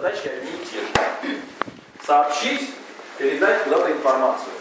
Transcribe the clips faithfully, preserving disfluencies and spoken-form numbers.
задачи одни и те же. Сообщить, передать куда-то информацию.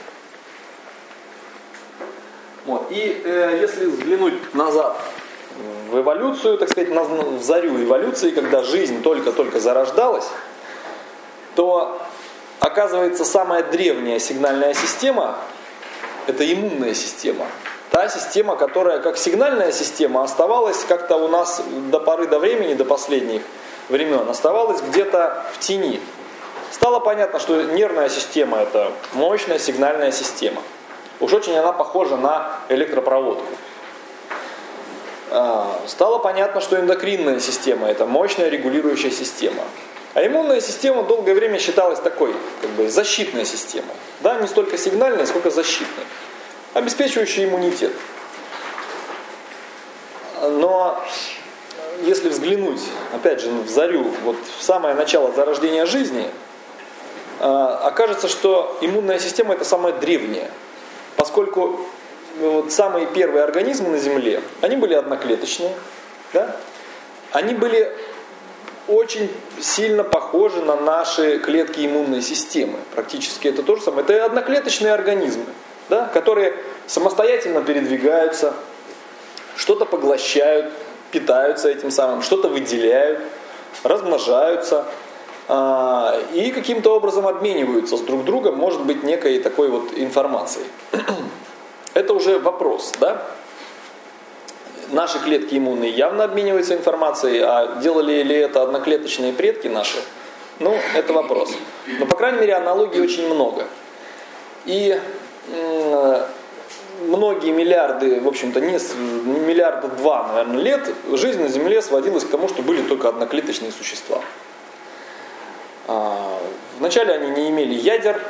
Вот. И э, если взглянуть назад в эволюцию, так сказать, в зарю эволюции, когда жизнь только-только зарождалась, то, оказывается, самая древняя сигнальная система – это иммунная система. Та система, которая как сигнальная система оставалась как-то у нас до поры до времени, до последних времен, оставалась где-то в тени. Стало понятно, что нервная система – это мощная сигнальная система. Уж очень она похожа на электропроводку. Стало понятно, что эндокринная система – это мощная регулирующая система. А иммунная система долгое время считалась такой, как бы, защитной системой. Да, не столько сигнальной, сколько защитной, обеспечивающей иммунитет. Но если взглянуть, опять же, в зарю, вот в самое начало зарождения жизни, окажется, что иммунная система – это самая древняя. Поскольку вот самые первые организмы на Земле, они были одноклеточные, да? Они были очень сильно похожи на наши клетки иммунной системы. Практически это то же самое. Это одноклеточные организмы, да? Которые самостоятельно передвигаются, что-то поглощают, питаются этим самым, что-то выделяют, размножаются и каким-то образом обмениваются с друг другом, может быть, некой такой вот информацией. Это уже вопрос, да? Наши клетки иммунные явно обмениваются информацией, а делали ли это одноклеточные предки наши? Ну, это вопрос. Но, по крайней мере, аналогий очень много. И м- многие миллиарды, в общем-то, не миллиарда два, наверное, лет, жизнь на Земле сводилась к тому, что были только одноклеточные существа. Вначале они не имели ядер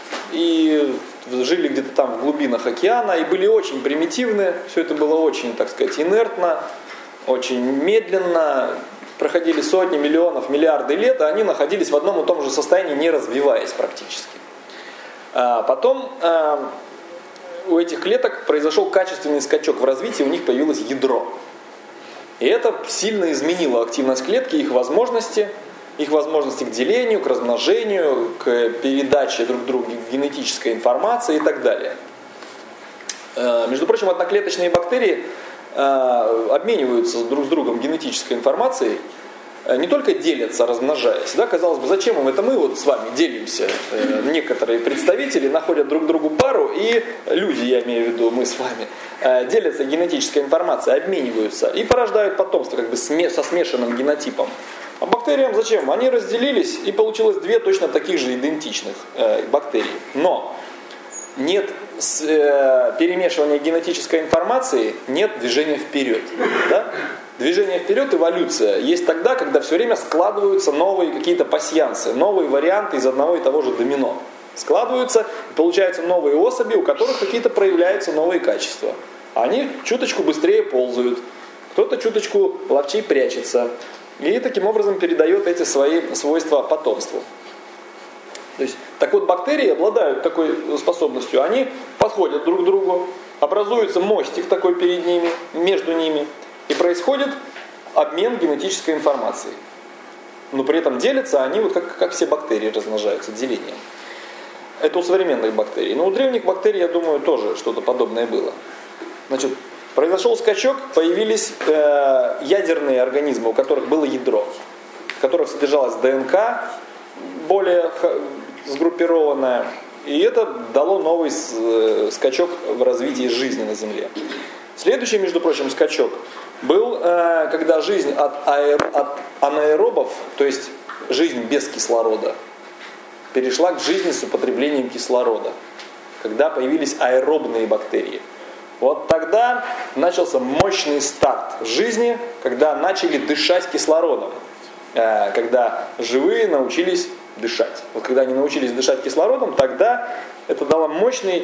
и жили где-то там в глубинах океана и были очень примитивны. Все это было очень, так сказать, инертно, очень медленно. Проходили сотни, миллионов, миллиарды лет, и они находились в одном и том же состоянии, не развиваясь практически. А потом а, у этих клеток произошел качественный скачок в развитии, у них появилось ядро. И это сильно изменило активность клетки, их возможности, их возможности к делению, к размножению, к передаче друг другу генетической информации и так далее. Между прочим, одноклеточные бактерии обмениваются друг с другом генетической информацией, не только делятся, размножаясь. Да, казалось бы, зачем им это? Мы вот с вами делимся. Некоторые представители находят друг другу пару, и люди, я имею в виду, мы с вами, делятся генетической информацией, обмениваются и порождают потомство как бы со смешанным генотипом. А бактериям зачем? Они разделились, и получилось две точно таких же идентичных э, бактерий. Но нет с, э, перемешивания генетической информации, нет движения вперед. Да? Движение вперед, эволюция, есть тогда, когда все время складываются новые какие-то пасьянсы, новые варианты из одного и того же домино. Складываются, и получаются новые особи, у которых какие-то проявляются новые качества. Они чуточку быстрее ползают, кто-то чуточку ловчей прячется. И таким образом передает эти свои свойства потомству. То есть, так вот, бактерии обладают такой способностью. Они подходят друг к другу, образуется мостик такой перед ними, между ними, и происходит обмен генетической информацией. Но при этом делятся они, вот как, как все бактерии размножаются, делением. Это у современных бактерий. Но у древних бактерий, я думаю, тоже что-то подобное было. Значит, произошел скачок, появились э, ядерные организмы, у которых было ядро, в которых содержалась ДНК более сгруппированная, и это дало новый э, скачок в развитии жизни на Земле. Следующий, между прочим, скачок был, э, когда жизнь от, аэр, от анаэробов, то есть жизнь без кислорода, перешла к жизни с употреблением кислорода, когда появились аэробные бактерии. Вот тогда начался мощный старт жизни, когда начали дышать кислородом, когда живые научились дышать. Вот когда они научились дышать кислородом, тогда это дало мощный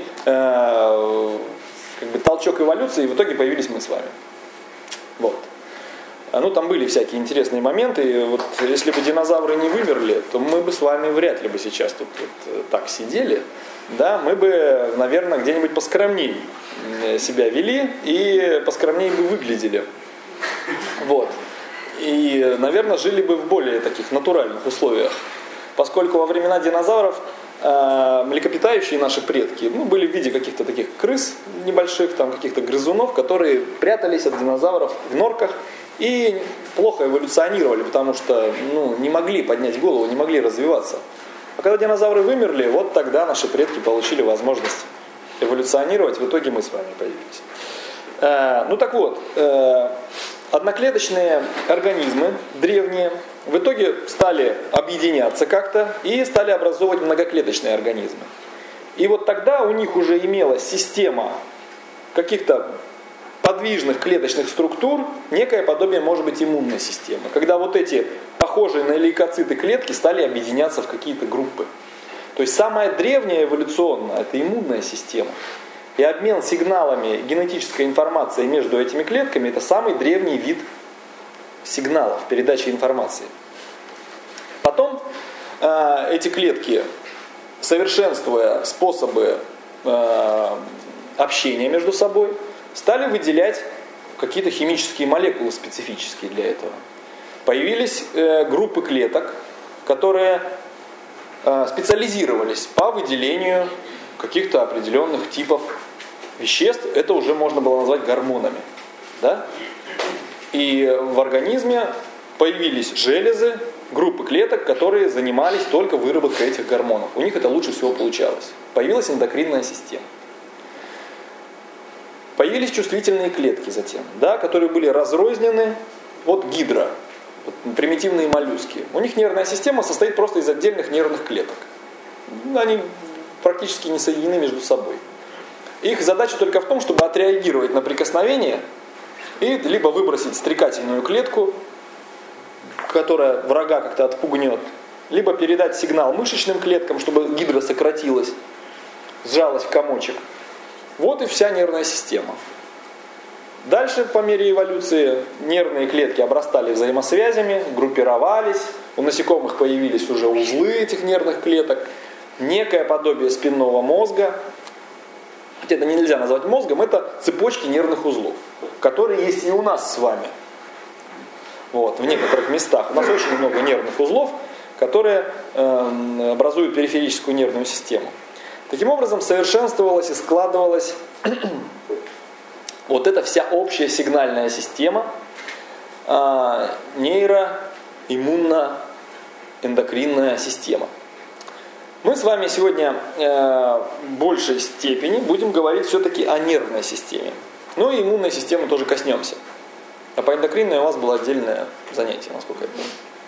э, как бы, толчок эволюции, и в итоге появились мы с вами. Вот. Ну, там были всякие интересные моменты. И вот если бы динозавры не вымерли, то мы бы с вами вряд ли бы сейчас тут вот так сидели. Да, мы бы, наверное, где-нибудь поскромнее себя вели и поскромнее бы выглядели. Вот. И, наверное, жили бы в более таких натуральных условиях. Поскольку во времена динозавров э, млекопитающие наши предки ну, были в виде каких-то таких крыс небольших, там, каких-то грызунов, которые прятались от динозавров в норках и плохо эволюционировали, потому что ну, не могли поднять голову, не могли развиваться. А когда динозавры вымерли, вот тогда наши предки получили возможность эволюционировать, в итоге мы с вами появились. Э, ну так вот, э, одноклеточные организмы древние в итоге стали объединяться как-то и стали образовывать многоклеточные организмы. И вот тогда у них уже имелась система каких-то подвижных клеточных структур, некое подобие, может быть, иммунной системы. Когда вот эти похожие на лейкоциты клетки стали объединяться в какие-то группы. То есть самая древняя эволюционная – это иммунная система. И обмен сигналами генетической информации между этими клетками – это самый древний вид сигналов передачи информации. Потом э, эти клетки, совершенствуя способы э, общения между собой, стали выделять какие-то химические молекулы специфические для этого. Появились э, группы клеток, которые э, специализировались по выделению каких-то определенных типов веществ. Это уже можно было назвать гормонами. Да? И в организме появились железы, группы клеток, которые занимались только выработкой этих гормонов. У них это лучше всего получалось. Появилась эндокринная система. Появились чувствительные клетки затем, да, которые были разрознены. Вот гидра, вот примитивные моллюски. У них нервная система состоит просто из отдельных нервных клеток. Они практически не соединены между собой. Их задача только в том, чтобы отреагировать на прикосновение и либо выбросить стрекательную клетку, которая врага как-то отпугнет, либо передать сигнал мышечным клеткам, чтобы гидра сократилась, сжалась в комочек. Вот и вся нервная система. Дальше, по мере эволюции, нервные клетки обрастали взаимосвязями, группировались, у насекомых появились уже узлы этих нервных клеток, некое подобие спинного мозга. Хотя это нельзя назвать мозгом, это цепочки нервных узлов, которые есть и у нас с вами. Вот, в некоторых местах. У нас очень много нервных узлов, которые э, образуют периферическую нервную систему. Таким образом, совершенствовалась и складывалась вот эта вся общая сигнальная система э, нейроиммуно-эндокринная система. Мы с вами сегодня э, в большей степени будем говорить все-таки о нервной системе. Ну и иммунной системы тоже коснемся. А по эндокринной у вас было отдельное занятие, насколько я помню.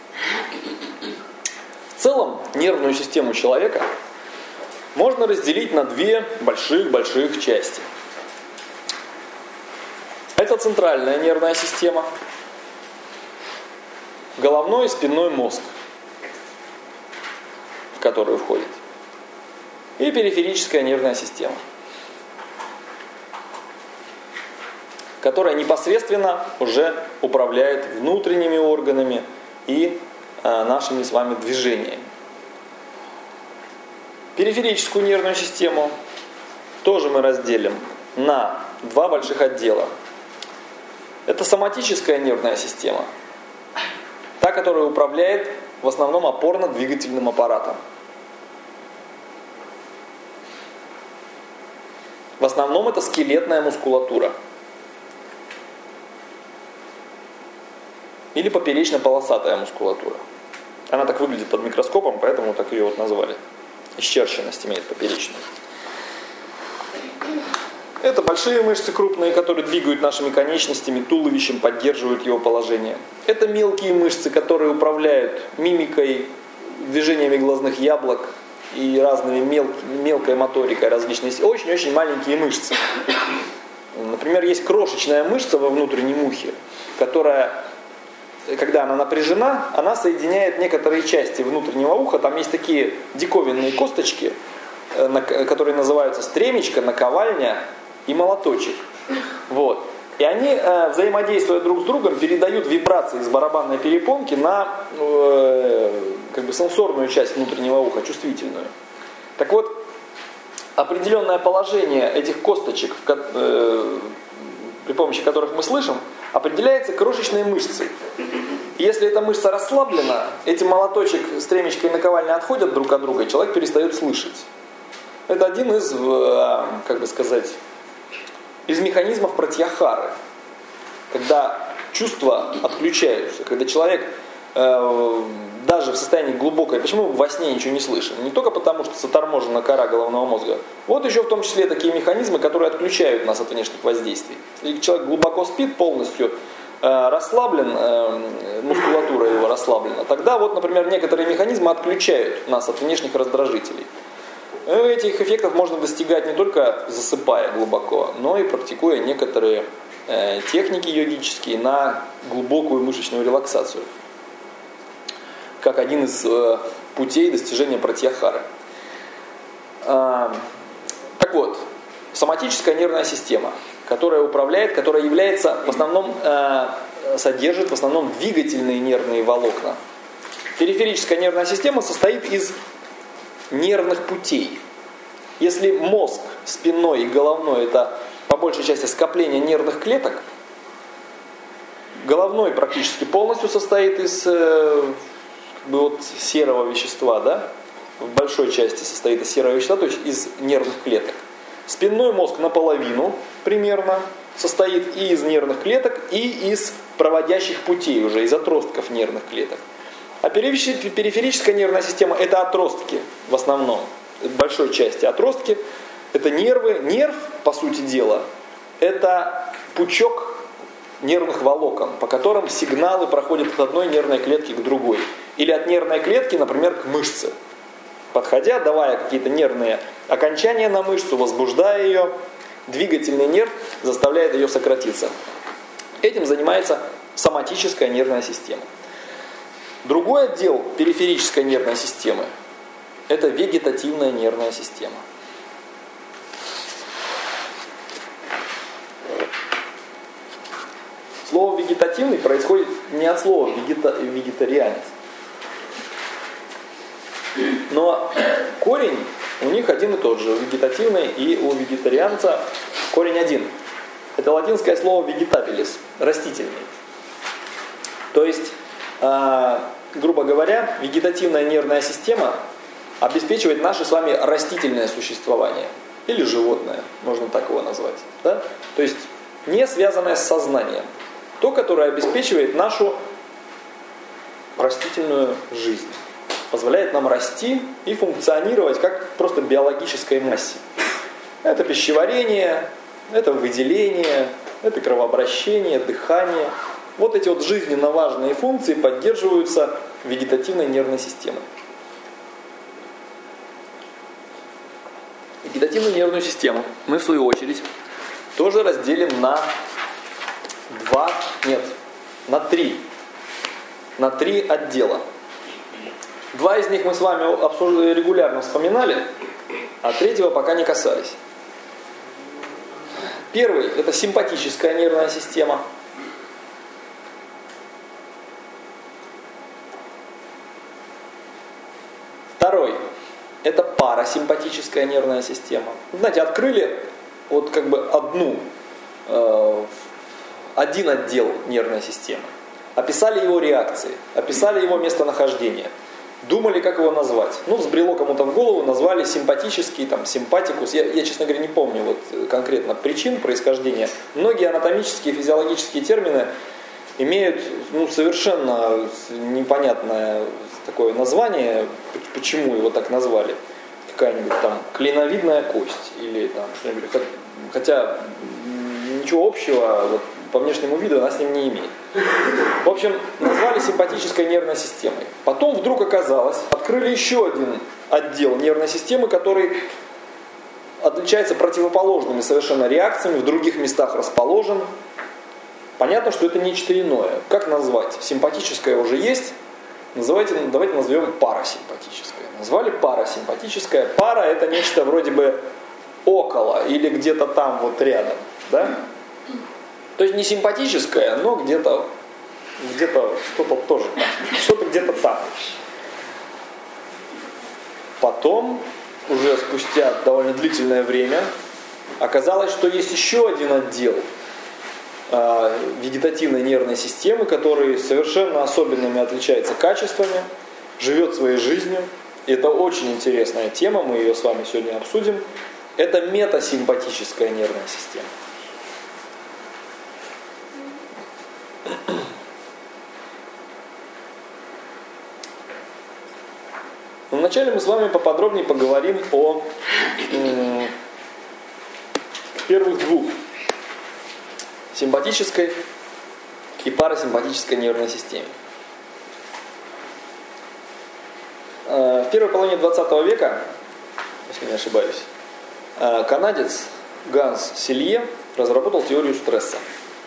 В целом, нервную систему человека можно разделить на две больших-больших части. Это центральная нервная система, головной и спинной мозг, в которую входит, и периферическая нервная система, которая непосредственно уже управляет внутренними органами и э, нашими с вами движениями. Периферическую нервную систему тоже мы разделим на два больших отдела. Это соматическая нервная система, та, которая управляет в основном опорно-двигательным аппаратом. В основном это скелетная мускулатура. Или поперечно-полосатая мускулатура. Она так выглядит под микроскопом, поэтому так ее вот назвали. Исчерченность имеет поперечную. Это большие мышцы крупные, которые двигают нашими конечностями, туловищем, поддерживают его положение. Это мелкие мышцы, которые управляют мимикой, движениями глазных яблок и разными мел... мелкой моторикой различной. Очень-очень маленькие мышцы. Например, есть крошечная мышца во внутреннем ухе, которая, когда она напряжена, она соединяет некоторые части внутреннего уха. Там есть такие диковинные косточки, которые называются стремечко, наковальня и молоточек. Вот. И они, э, взаимодействуя друг с другом, передают вибрации из барабанной перепонки на э, как бы сенсорную часть внутреннего уха, чувствительную. Так вот, определенное положение этих косточек, э, при помощи которых мы слышим, определяется крошечной мышцей. Если эта мышца расслаблена, эти молоточек, стремечко и наковальня отходят друг от друга, и человек перестает слышать. Это один из, как бы сказать, из механизмов пратьяхары. Когда чувства отключаются, когда человек э, даже в состоянии глубокой, почему во сне ничего не слышим? Не только потому, что заторможена кора головного мозга. Вот еще в том числе такие механизмы, которые отключают нас от внешних воздействий. Если человек глубоко спит, полностью э, расслаблен, э, мускулатура его расслаблена, тогда вот, например, некоторые механизмы отключают нас от внешних раздражителей. Этих эффектов можно достигать не только засыпая глубоко, но и практикуя некоторые э, техники йогические на глубокую мышечную релаксацию. Как один из э, путей достижения пратьяхары. Э, так вот, соматическая нервная система, которая управляет, которая является в основном, э, содержит в основном двигательные нервные волокна. Периферическая нервная система состоит из нервных путей. Если мозг, спинной и головной это по большей части скопление нервных клеток, головной практически полностью состоит из э, вот, серого вещества, да? В большой части состоит из серого вещества, то есть из нервных клеток. Спинной мозг наполовину примерно состоит и из нервных клеток, и из проводящих путей уже, из отростков нервных клеток. А периферическая нервная система это отростки в основном, в большой части отростки. Это нервы. Нерв, по сути дела, это пучок нервных волокон, по которым сигналы проходят от одной нервной клетки к другой. Или от нервной клетки, например, к мышце. Подходя, давая какие-то нервные окончания на мышцу, возбуждая ее, двигательный нерв заставляет ее сократиться. Этим занимается соматическая нервная система. Другой отдел периферической нервной системы – это вегетативная нервная система. Слово «вегетативный» происходит не от слова вегета, «вегетарианец». Но корень у них один и тот же. У вегетативной и у вегетарианца корень один. Это латинское слово «vegetabilis» – растительный. То есть, э, грубо говоря, вегетативная нервная система обеспечивает наше с вами растительное существование. Или животное, можно так его назвать. Да? То есть, не связанное с сознанием. То, которое обеспечивает нашу растительную жизнь. Позволяет нам расти и функционировать как просто биологической массе. Это пищеварение, это выделение, это кровообращение, дыхание. Вот эти вот жизненно важные функции поддерживаются вегетативной нервной системой. Вегетативную нервную систему мы в свою очередь тоже разделим на два, нет, на три, на три отдела. Два из них мы с вами регулярно вспоминали, а третьего пока не касались. Первый – это симпатическая нервная система. Второй – это парасимпатическая нервная система. Знаете, открыли вот как бы одну, э, один отдел нервной системы. Описали его реакции, описали его местонахождение. Думали, как его назвать. Ну, взбрело кому-то в голову, назвали симпатический, там, симпатикус. Я, я, честно говоря, не помню вот конкретно причин происхождения. Многие анатомические и физиологические термины имеют ну, совершенно непонятное такое название, почему его так назвали. Какая-нибудь там клиновидная кость или там что-нибудь. Хотя ничего общего вот, по внешнему виду она с ним не имеет. В общем, назвали симпатической нервной системой. Потом вдруг оказалось, открыли еще один отдел нервной системы, который отличается противоположными совершенно реакциями, в других местах расположен. Понятно, что это нечто иное. Как назвать? Симпатическое уже есть. Называйте, давайте назовем парасимпатическое. Назвали парасимпатическое. Пара это нечто вроде бы около или где-то там вот рядом. Да? То есть не симпатическое, но где-то где-то что-то тоже там. Что-то где-то там. Потом, уже спустя довольно длительное время, оказалось, что есть еще один отдел э, вегетативной нервной системы, который совершенно особенными отличается качествами, живет своей жизнью. И это очень интересная тема, мы ее с вами сегодня обсудим. Это метасимпатическая нервная система. Но вначале мы с вами поподробнее поговорим о м, первых двух. Симпатической и парасимпатической нервной системе. В первой половине двадцатого века, если не ошибаюсь, канадец Ганс Селье разработал теорию стресса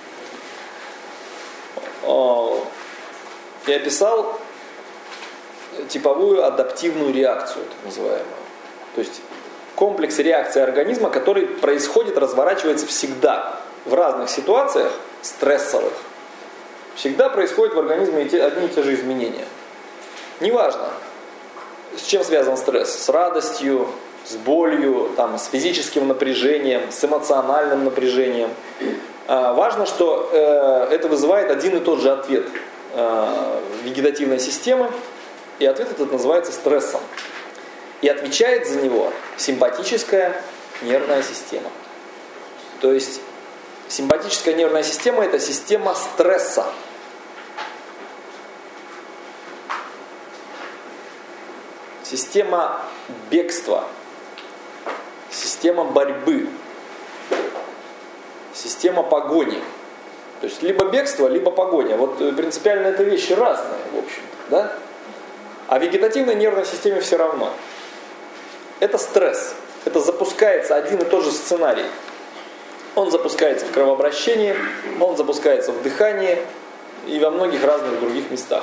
и описал типовую адаптивную реакцию, так называемую. То есть комплекс реакций организма, который происходит, разворачивается всегда в разных ситуациях стрессовых. Всегда происходят в организме одни и те же изменения. Неважно, с чем связан стресс. С радостью, с болью, там, с физическим напряжением, с эмоциональным напряжением. А, важно, что э, это вызывает один и тот же ответ э, вегетативной системы. И ответ этот называется стрессом. И отвечает за него симпатическая нервная система. То есть симпатическая нервная система – это система стресса. Система бегства. Система борьбы. Система погони. То есть либо бегство, либо погоня. Вот принципиально это вещи разные, в общем-то, да? А вегетативной нервной системе все равно. Это стресс. Это запускается один и тот же сценарий. Он запускается в кровообращении, он запускается в дыхании и во многих разных других местах.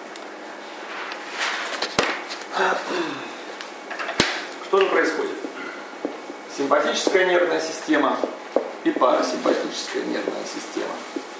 Что же происходит? Симпатическая нервная система и парасимпатическая нервная система.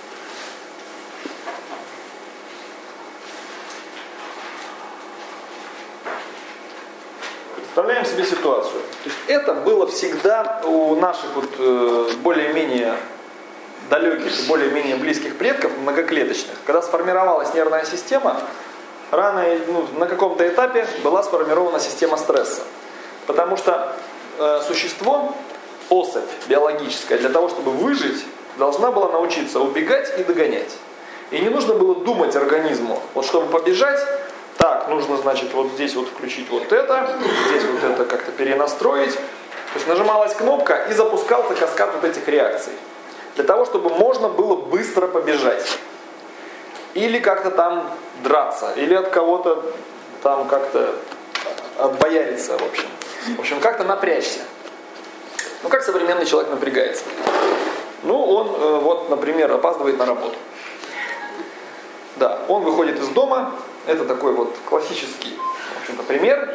Представляем себе ситуацию. То есть это было всегда у наших вот, э, более-менее далеких, более-менее близких предков, многоклеточных. Когда сформировалась нервная система, рано, ну, на каком-то этапе была сформирована система стресса. Потому что э, существо, особь биологическая, для того, чтобы выжить, должна была научиться убегать и догонять. И не нужно было думать организму, вот чтобы побежать, так, нужно, значит, вот здесь вот включить вот это, здесь вот это как-то перенастроить. То есть нажималась кнопка и запускался каскад вот этих реакций. Для того, чтобы можно было быстро побежать. Или как-то там драться, или от кого-то там как-то отбояриться, в общем. В общем, как-то напрячься. Ну, как современный человек напрягается? Ну, он, э, вот, например, опаздывает на работу. Да, он выходит из дома. Это такой вот классический, в общем-то, пример.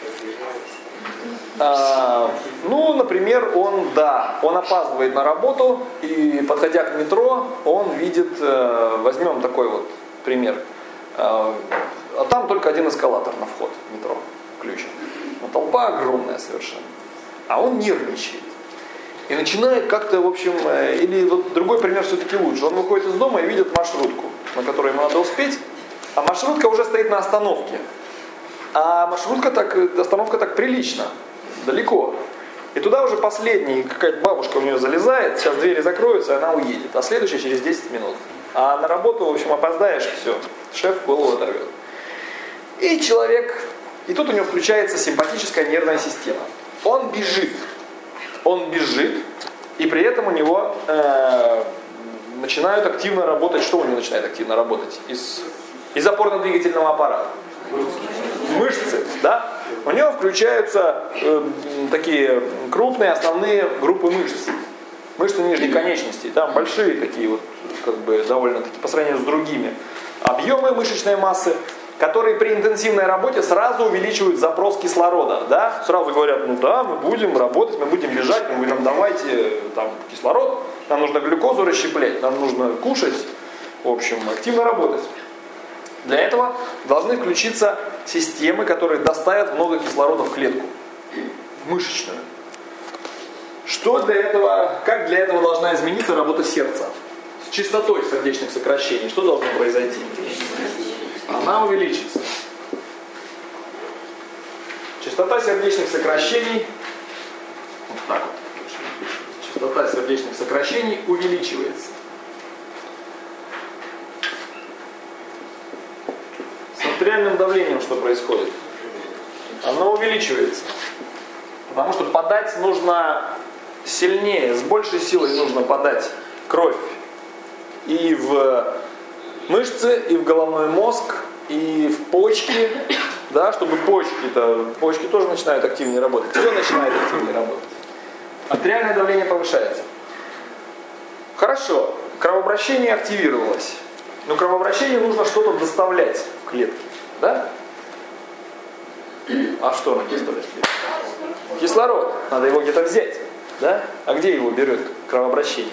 А, ну, например, он, да, он опаздывает на работу, и, подходя к метро, он видит, э, возьмем такой вот пример, э, а там только один эскалатор на вход в метро включен. Но толпа огромная совершенно. А он нервничает. И начинает как-то, в общем, э, или вот другой пример все-таки лучше. Он выходит из дома и видит маршрутку, на которой ему надо успеть. А маршрутка уже стоит на остановке. А маршрутка так, остановка так прилично, далеко. И туда уже последний, какая-то бабушка у нее залезает, сейчас двери закроются, и она уедет. А следующая через десять минут. А на работу, в общем, опоздаешь, все, шеф голову оторвет. И человек, и тут у него включается симпатическая нервная система. Он бежит. Он бежит, и при этом у него э, начинают активно работать, что у него начинает активно работать? Из... Из опорно-двигательного аппарата. Мышцы, да? У него включаются э, такие крупные основные группы мышц. Мышцы нижней конечности. Там большие такие вот, как бы довольно-таки по сравнению с другими. Объемы мышечной массы, которые при интенсивной работе сразу увеличивают запрос кислорода. Да? Сразу говорят, ну да, мы будем работать, мы будем бежать, мы будем давайте там кислород, нам нужно глюкозу расщеплять, нам нужно кушать, в общем, активно работать. Для этого должны включиться системы, которые доставят много кислорода в клетку, в мышечную. Что для этого, как для этого должна измениться работа сердца? с частотой сердечных сокращений что должно произойти? Она увеличится. Частота сердечных сокращений, вот так вот, частота сердечных сокращений увеличивается. С артериальным давлением что происходит? Оно увеличивается. Потому что подать нужно сильнее, с большей силой нужно подать кровь и в мышцы, и в головной мозг, и в почки, да, чтобы почки-то, почки тоже начинают активнее работать, все начинает активнее работать. Артериальное давление повышается. Хорошо, кровообращение активировалось, но кровообращение нужно что-то доставлять в клетки, да? А что надо доставлять в клетки? Кислород, надо его где-то взять, да? А где его берет кровообращение?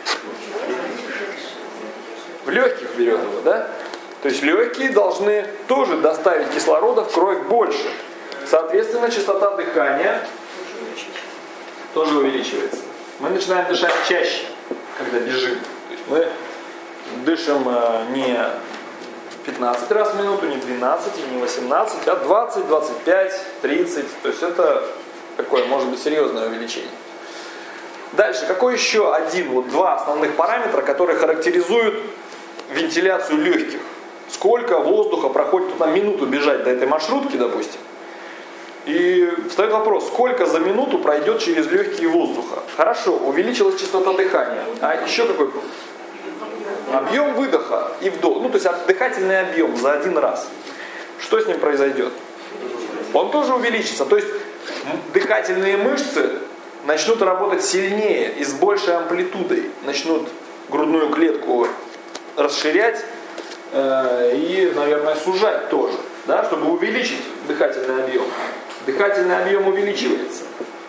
В легких берет его, да? То есть легкие должны тоже доставить кислорода в кровь больше. Соответственно, частота дыхания тоже увеличивается. Мы начинаем дышать чаще, когда бежим. То есть мы дышим не пятнадцать раз в минуту, не двенадцать, не восемнадцать, а двадцать, двадцать пять, тридцать. То есть это такое, может быть, серьезное увеличение. Дальше, какой еще один, вот два основных параметра, которые характеризуют вентиляцию легких? Сколько воздуха проходит, тут на минуту бежать до этой маршрутки, допустим. И встает вопрос, сколько за минуту пройдет через легкие воздуха? Хорошо, увеличилась частота дыхания. А еще какой? Объем выдоха и вдох. Ну, то есть дыхательный объем за один раз. Что с ним произойдет? Он тоже увеличится. То есть дыхательные мышцы начнут работать сильнее и с большей амплитудой. Начнут грудную клетку расширять э, и, наверное, сужать тоже, да, чтобы увеличить дыхательный объем. Дыхательный объем увеличивается.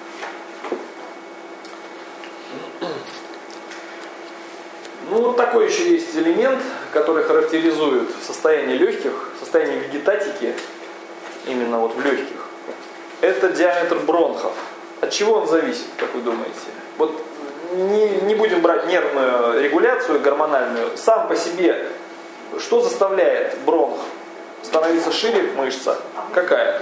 Ну, вот такой еще есть элемент, который характеризует состояние легких, состояние вегетатики, именно вот в легких. Это диаметр бронхов. От чего он зависит, как вы думаете? Вот не, не будем брать нервную регуляцию гормональную. Сам по себе, что заставляет бронх становиться шире мышца? Какая?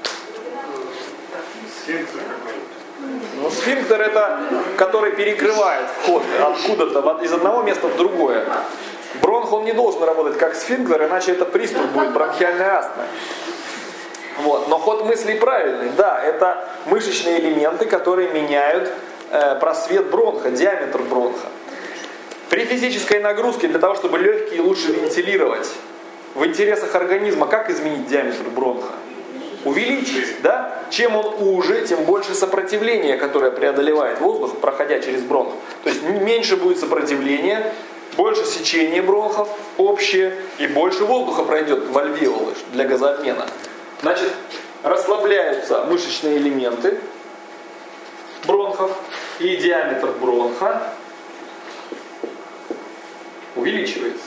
Сфинктер какой-нибудь. Ну, сфинктер это, который перекрывает вход откуда-то из одного места в другое. Бронх, он не должен работать как сфинктер, иначе это приступ будет бронхиальной астмы. Вот. Но ход мыслей правильный. Да, это мышечные элементы, которые меняют э, просвет бронха, диаметр бронха. При физической нагрузке, для того, чтобы легкие лучше вентилировать, в интересах организма, как изменить диаметр бронха? Увеличить, да? Чем он уже, тем больше сопротивления, которое преодолевает воздух, проходя через бронх. То есть меньше будет сопротивления, больше сечения бронхов общее, и больше воздуха пройдет в альвеолы для газообмена. Значит, расслабляются мышечные элементы бронхов, и диаметр бронха увеличивается.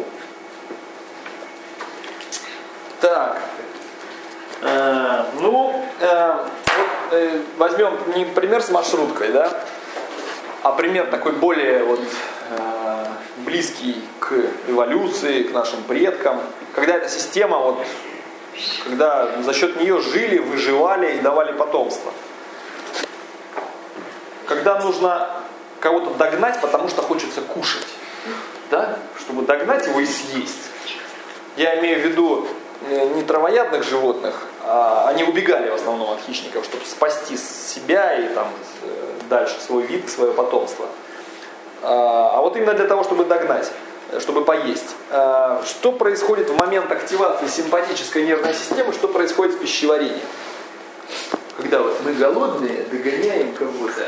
Так, э, ну, э, вот, э, возьмем не пример с маршруткой, да, а пример такой более вот, э, близкий к эволюции, к нашим предкам, когда эта система вот, когда за счет нее жили, выживали и давали потомство. Когда нужно кого-то догнать, потому что хочется кушать, да? Чтобы догнать его и съесть. Я имею в виду не травоядных животных, а они убегали в основном от хищников, чтобы спасти себя и там, дальше свой вид, свое потомство. А вот именно для того, чтобы догнать, чтобы поесть. Что происходит в момент активации симпатической нервной системы, что происходит с пищеварением? Когда вот мы голодные, догоняем кого-то.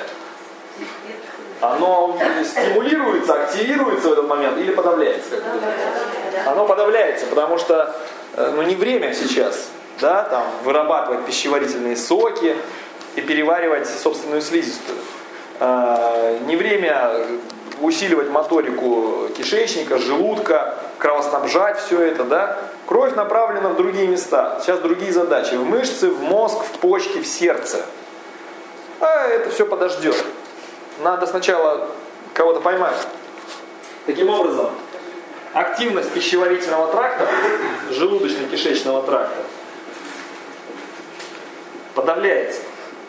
Оно стимулируется, активируется в этот момент или подавляется? Как вы думаете? Оно подавляется, потому что ну, не время сейчас, да, там, вырабатывать пищеварительные соки и переваривать собственную слизистую. А, не время усиливать моторику кишечника, желудка, кровоснабжать все это, да. Кровь направлена в другие места. Сейчас другие задачи. В мышцы, в мозг, в почки, в сердце. А это все подождет. Надо сначала кого-то поймать. Таким образом, активность пищеварительного тракта, желудочно-кишечного тракта, подавляется.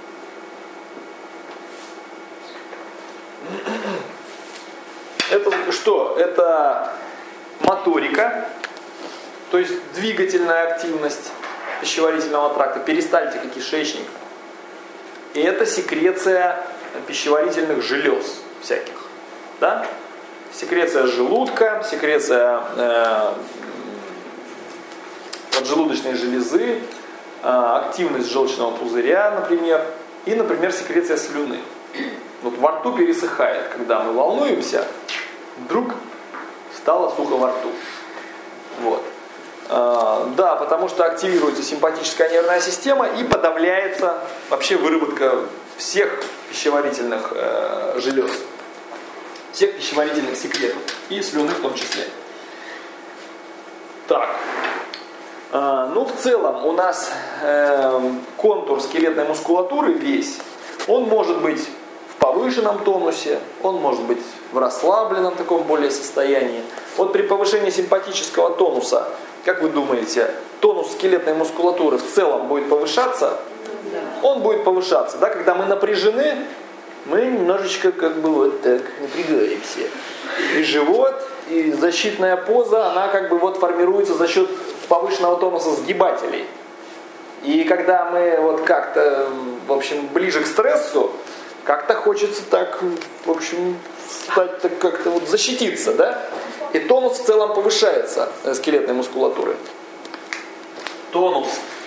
Это что? Это моторика, то есть двигательная активность пищеварительного тракта, перистальтика кишечника. И это секреция пищеварительных желез всяких. Да? Секреция желудка, секреция э, поджелудочной железы, э, активность желчного пузыря, например, и, например, секреция слюны. Вот во рту пересыхает, когда мы волнуемся, вдруг стало сухо во рту. Вот. Э, да, потому что активируется симпатическая нервная система и подавляется вообще выработка всех пищеварительных э, желез. Всех пищеварительных секретов. И слюны в том числе. Так. Э, ну, в целом, у нас э, контур скелетной мускулатуры весь, он может быть в повышенном тонусе, он может быть в расслабленном таком более состоянии. Вот при повышении симпатического тонуса, как вы думаете, тонус скелетной мускулатуры в целом будет повышаться? Он будет повышаться. Да? Когда мы напряжены, мы немножечко как бы вот так напрягаемся. И живот, и защитная поза, она как бы вот формируется за счет повышенного тонуса сгибателей. И когда мы вот как-то, в общем, ближе к стрессу, как-то хочется так, в общем, стать так как-то вот защититься, да? И тонус в целом повышается скелетной мускулатуры. Тонус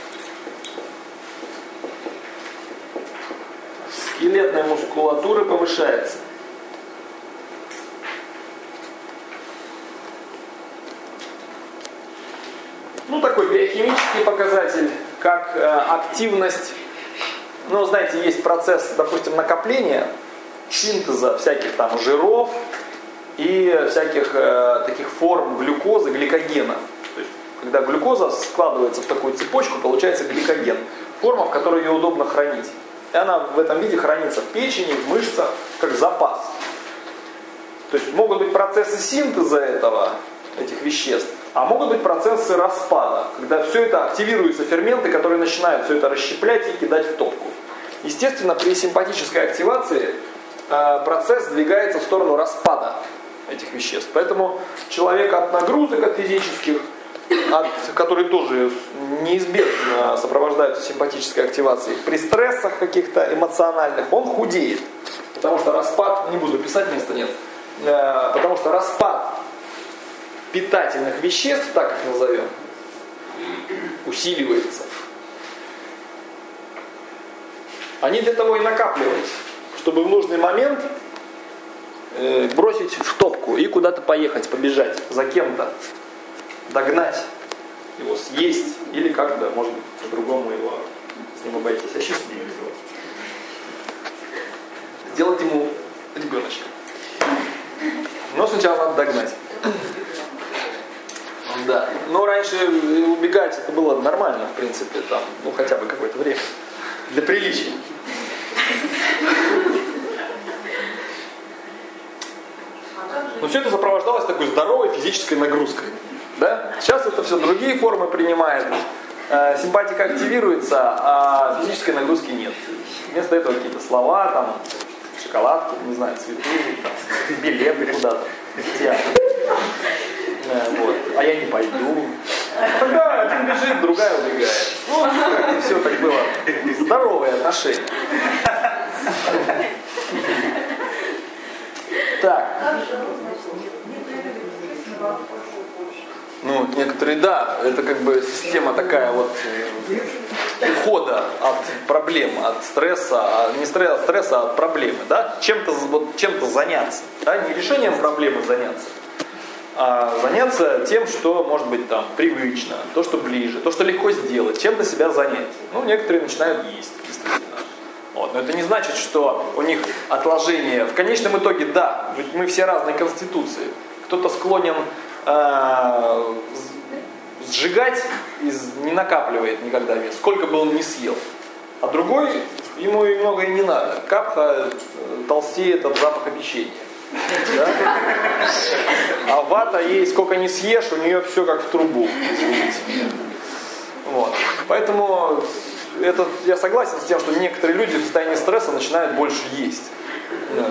скелетной мускулатуры повышается. Ну, такой биохимический показатель, как э, активность. Ну, знаете, есть процесс, допустим, накопления, синтеза всяких там жиров и всяких э, таких форм глюкозы, гликогена. То есть, когда глюкоза складывается в такую цепочку, получается гликоген. Форма, в которой ее удобно хранить. И она в этом виде хранится в печени, в мышцах, как запас. То есть могут быть процессы синтеза этого, этих веществ, а могут быть процессы распада, когда все это активируются ферменты, которые начинают все это расщеплять и кидать в топку. Естественно, при симпатической активации э, процесс двигается в сторону распада этих веществ. Поэтому человек от нагрузок, от физических, от, которые тоже неизбежно сопровождаются симпатической активацией, при стрессах каких-то эмоциональных, он худеет. Потому что распад, не буду писать, места нет, э, потому что распад питательных веществ, так их назовем, усиливается. Они для того и накапливаются, чтобы в нужный момент э, бросить в топку и куда-то поехать, побежать за кем-то, догнать его, съесть или как-то, может быть, по-другому его с ним обойтись, осчастливить его. Сделать ему ребеночка. Но сначала надо догнать. Да. Но раньше убегать это было нормально, в принципе, там, ну хотя бы какое-то время. Для приличия. Но все это сопровождалось такой здоровой физической нагрузкой. Да? Сейчас это все другие формы принимает. Э, симпатика активируется, а физической нагрузки нет. Вместо этого какие-то слова, там, шоколадки, не знаю, цветы, там, билеты куда-то, в театр. Э, вот. А я не пойду. Да, один бежит, другая убегает. Ну, как-то все так было. Здоровые отношения. Так. Ну, некоторые, да, это как бы система такая вот ухода от проблем, от стресса, а не стресса, от стресса, а от проблемы, да? Чем-то, вот, чем-то заняться, да? Не решением проблемы заняться, а заняться тем, что может быть там привычно, то, что ближе, то, что легко сделать, чем-то себя занять. Ну, некоторые начинают есть, действительно. Вот. Но это не значит, что у них отложение. В конечном итоге, да, ведь мы все разные конституции. Кто-то склонен э, сжигать и не накапливает никогда вес, сколько бы он ни съел. А другой, ему и много и не надо. Капха толстеет от запаха печенья. Да? А вата ей сколько не съешь, у нее все как в трубу, извините меня. Вот. Поэтому это, я согласен с тем, что некоторые люди в состоянии стресса начинают больше есть. Да.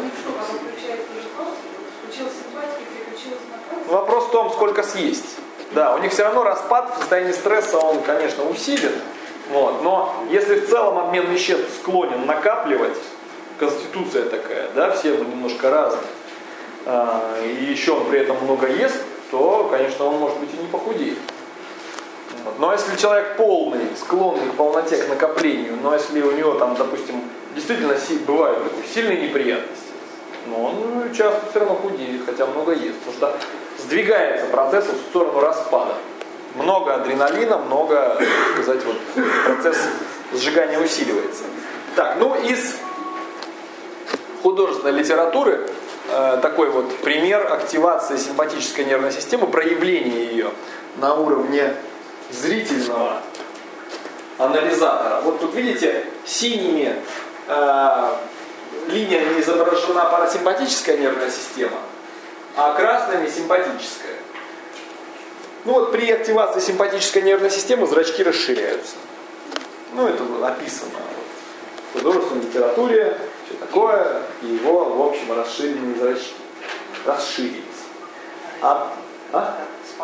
Вопрос в том, сколько съесть. Да, у них все равно распад в состоянии стресса, он, конечно, усилен. Вот. Но если в целом обмен веществ склонен накапливать, конституция такая, да, все мы немножко разные, а, и еще он при этом много ест, то, конечно, он, может быть, и не похудеет. Вот. Но если человек полный, склонный к полноте, к накоплению, но если у него там, допустим, действительно бывают такие сильные неприятности, но он часто все равно худеет, хотя много ест, потому что сдвигается процесс в сторону распада. Много адреналина, много, так сказать, вот, процесс сжигания усиливается. Так, ну из художественной литературы э, такой вот пример активации симпатической нервной системы, проявления ее на уровне зрительного анализатора. Вот тут видите, синими э, линиями изображена парасимпатическая нервная система, а красными симпатическая. Ну вот при активации симпатической нервной системы зрачки расширяются. Ну это описано в художественной литературе, все такое, и его, в общем, расширенные зрачки. Расширились. А? А?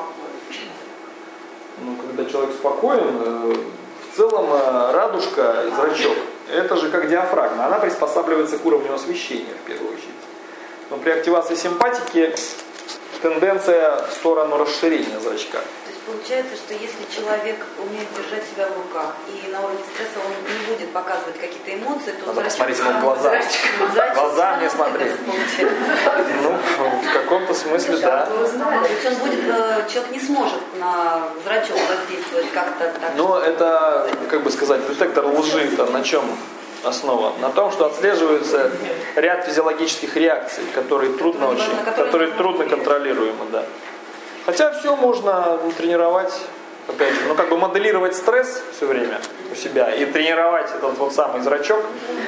Ну, когда человек спокоен, в целом радужка, зрачок, это же как диафрагма, она приспосабливается к уровню освещения в первую очередь. Но при активации симпатики тенденция в сторону расширения зрачка. То есть получается, что если человек умеет держать себя в руках и на уровне стресса он не будет показывать какие-то эмоции, то надо посмотреть ему в глаза. Зрачек, глаза мне смотреть. Ну, в каком-то смысле, да. То есть он будет, человек не сможет на зрачок воздействовать как-то так. Ну, это, как бы сказать, детектор лжи-то на чем основан? На том, что отслеживается ряд физиологических реакций, которые трудно очень, которые трудно контролируемы, да. Хотя все можно тренировать, опять же, ну как бы моделировать стресс все время у себя и тренировать этот вот самый зрачок.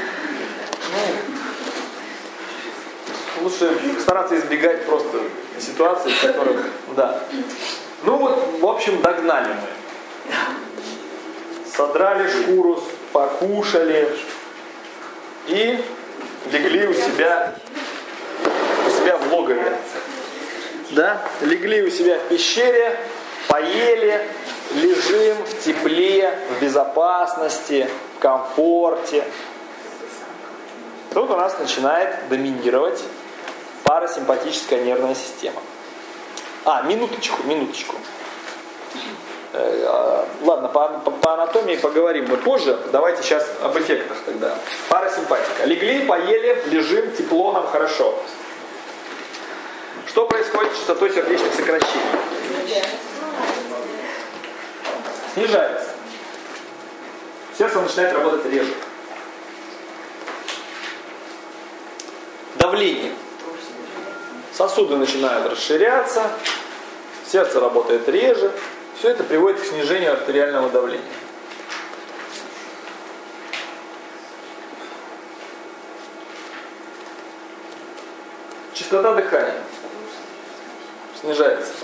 Ну, лучше стараться избегать просто ситуаций, в которых, да. Ну вот, в общем, догнали мы. Содрали шкуру, покушали и легли у себя, у себя в логове. Да? Легли у себя в пещере, поели, лежим в тепле, в безопасности, в комфорте. Тут у нас начинает доминировать парасимпатическая нервная система. А, минуточку, минуточку. Э, ладно, по, по, по анатомии поговорим мы позже. Давайте сейчас об эффектах тогда. Парасимпатика. Легли, поели, лежим, тепло, нам хорошо. Что происходит с частотой сердечных сокращений? Снижается. Сердце начинает работать реже. Давление. Сосуды начинают расширяться, сердце работает реже. Все это приводит к снижению артериального давления. Частота дыхания снижается.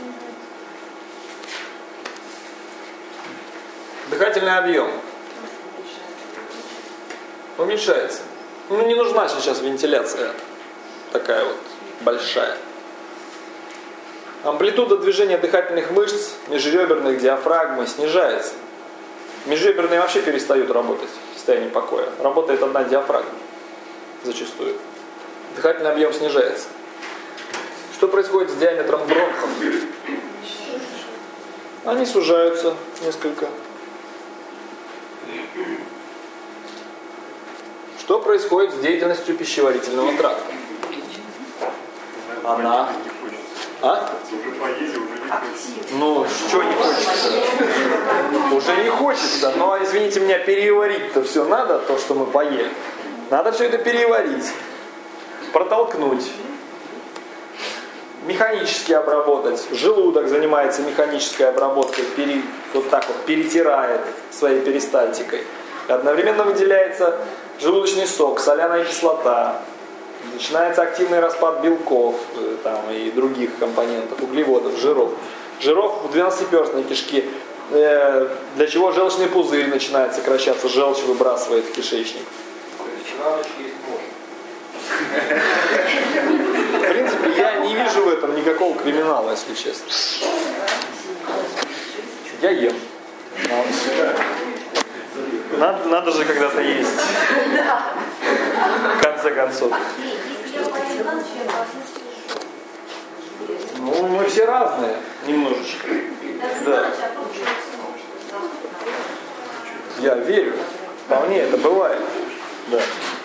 Дыхательный объем уменьшается. Ну, не нужна сейчас вентиляция такая вот большая. Амплитуда движения дыхательных мышц, межреберных, диафрагмы снижается. Межреберные вообще перестают работать в состоянии покоя. Работает одна диафрагма зачастую. Дыхательный объем снижается. Что происходит с диаметром бронхов? Они сужаются несколько. Что происходит с деятельностью пищеварительного тракта? Она... А? Уже поели, уже не хочется. Ну, что не хочется? Уже не хочется, но, извините меня, переварить-то все надо, то, что мы поели. Надо все это переварить, протолкнуть, механически обработать. Желудок занимается механической обработкой, пере, вот так вот перетирает своей перистальтикой. Одновременно выделяется желудочный сок, соляная кислота. начинается активный распад белков там, и других компонентов, углеводов, жиров. Жиров в двенадцатиперстной кишке, э, для чего желчный пузырь начинает сокращаться, желчь выбрасывает в кишечник. В принципе, я не вижу в этом никакого криминала, если честно. Я ем. Надо, надо же когда-то есть. В конце концов. Ну, мы все разные, немножечко. Да. Я верю. Вполне это бывает. Да.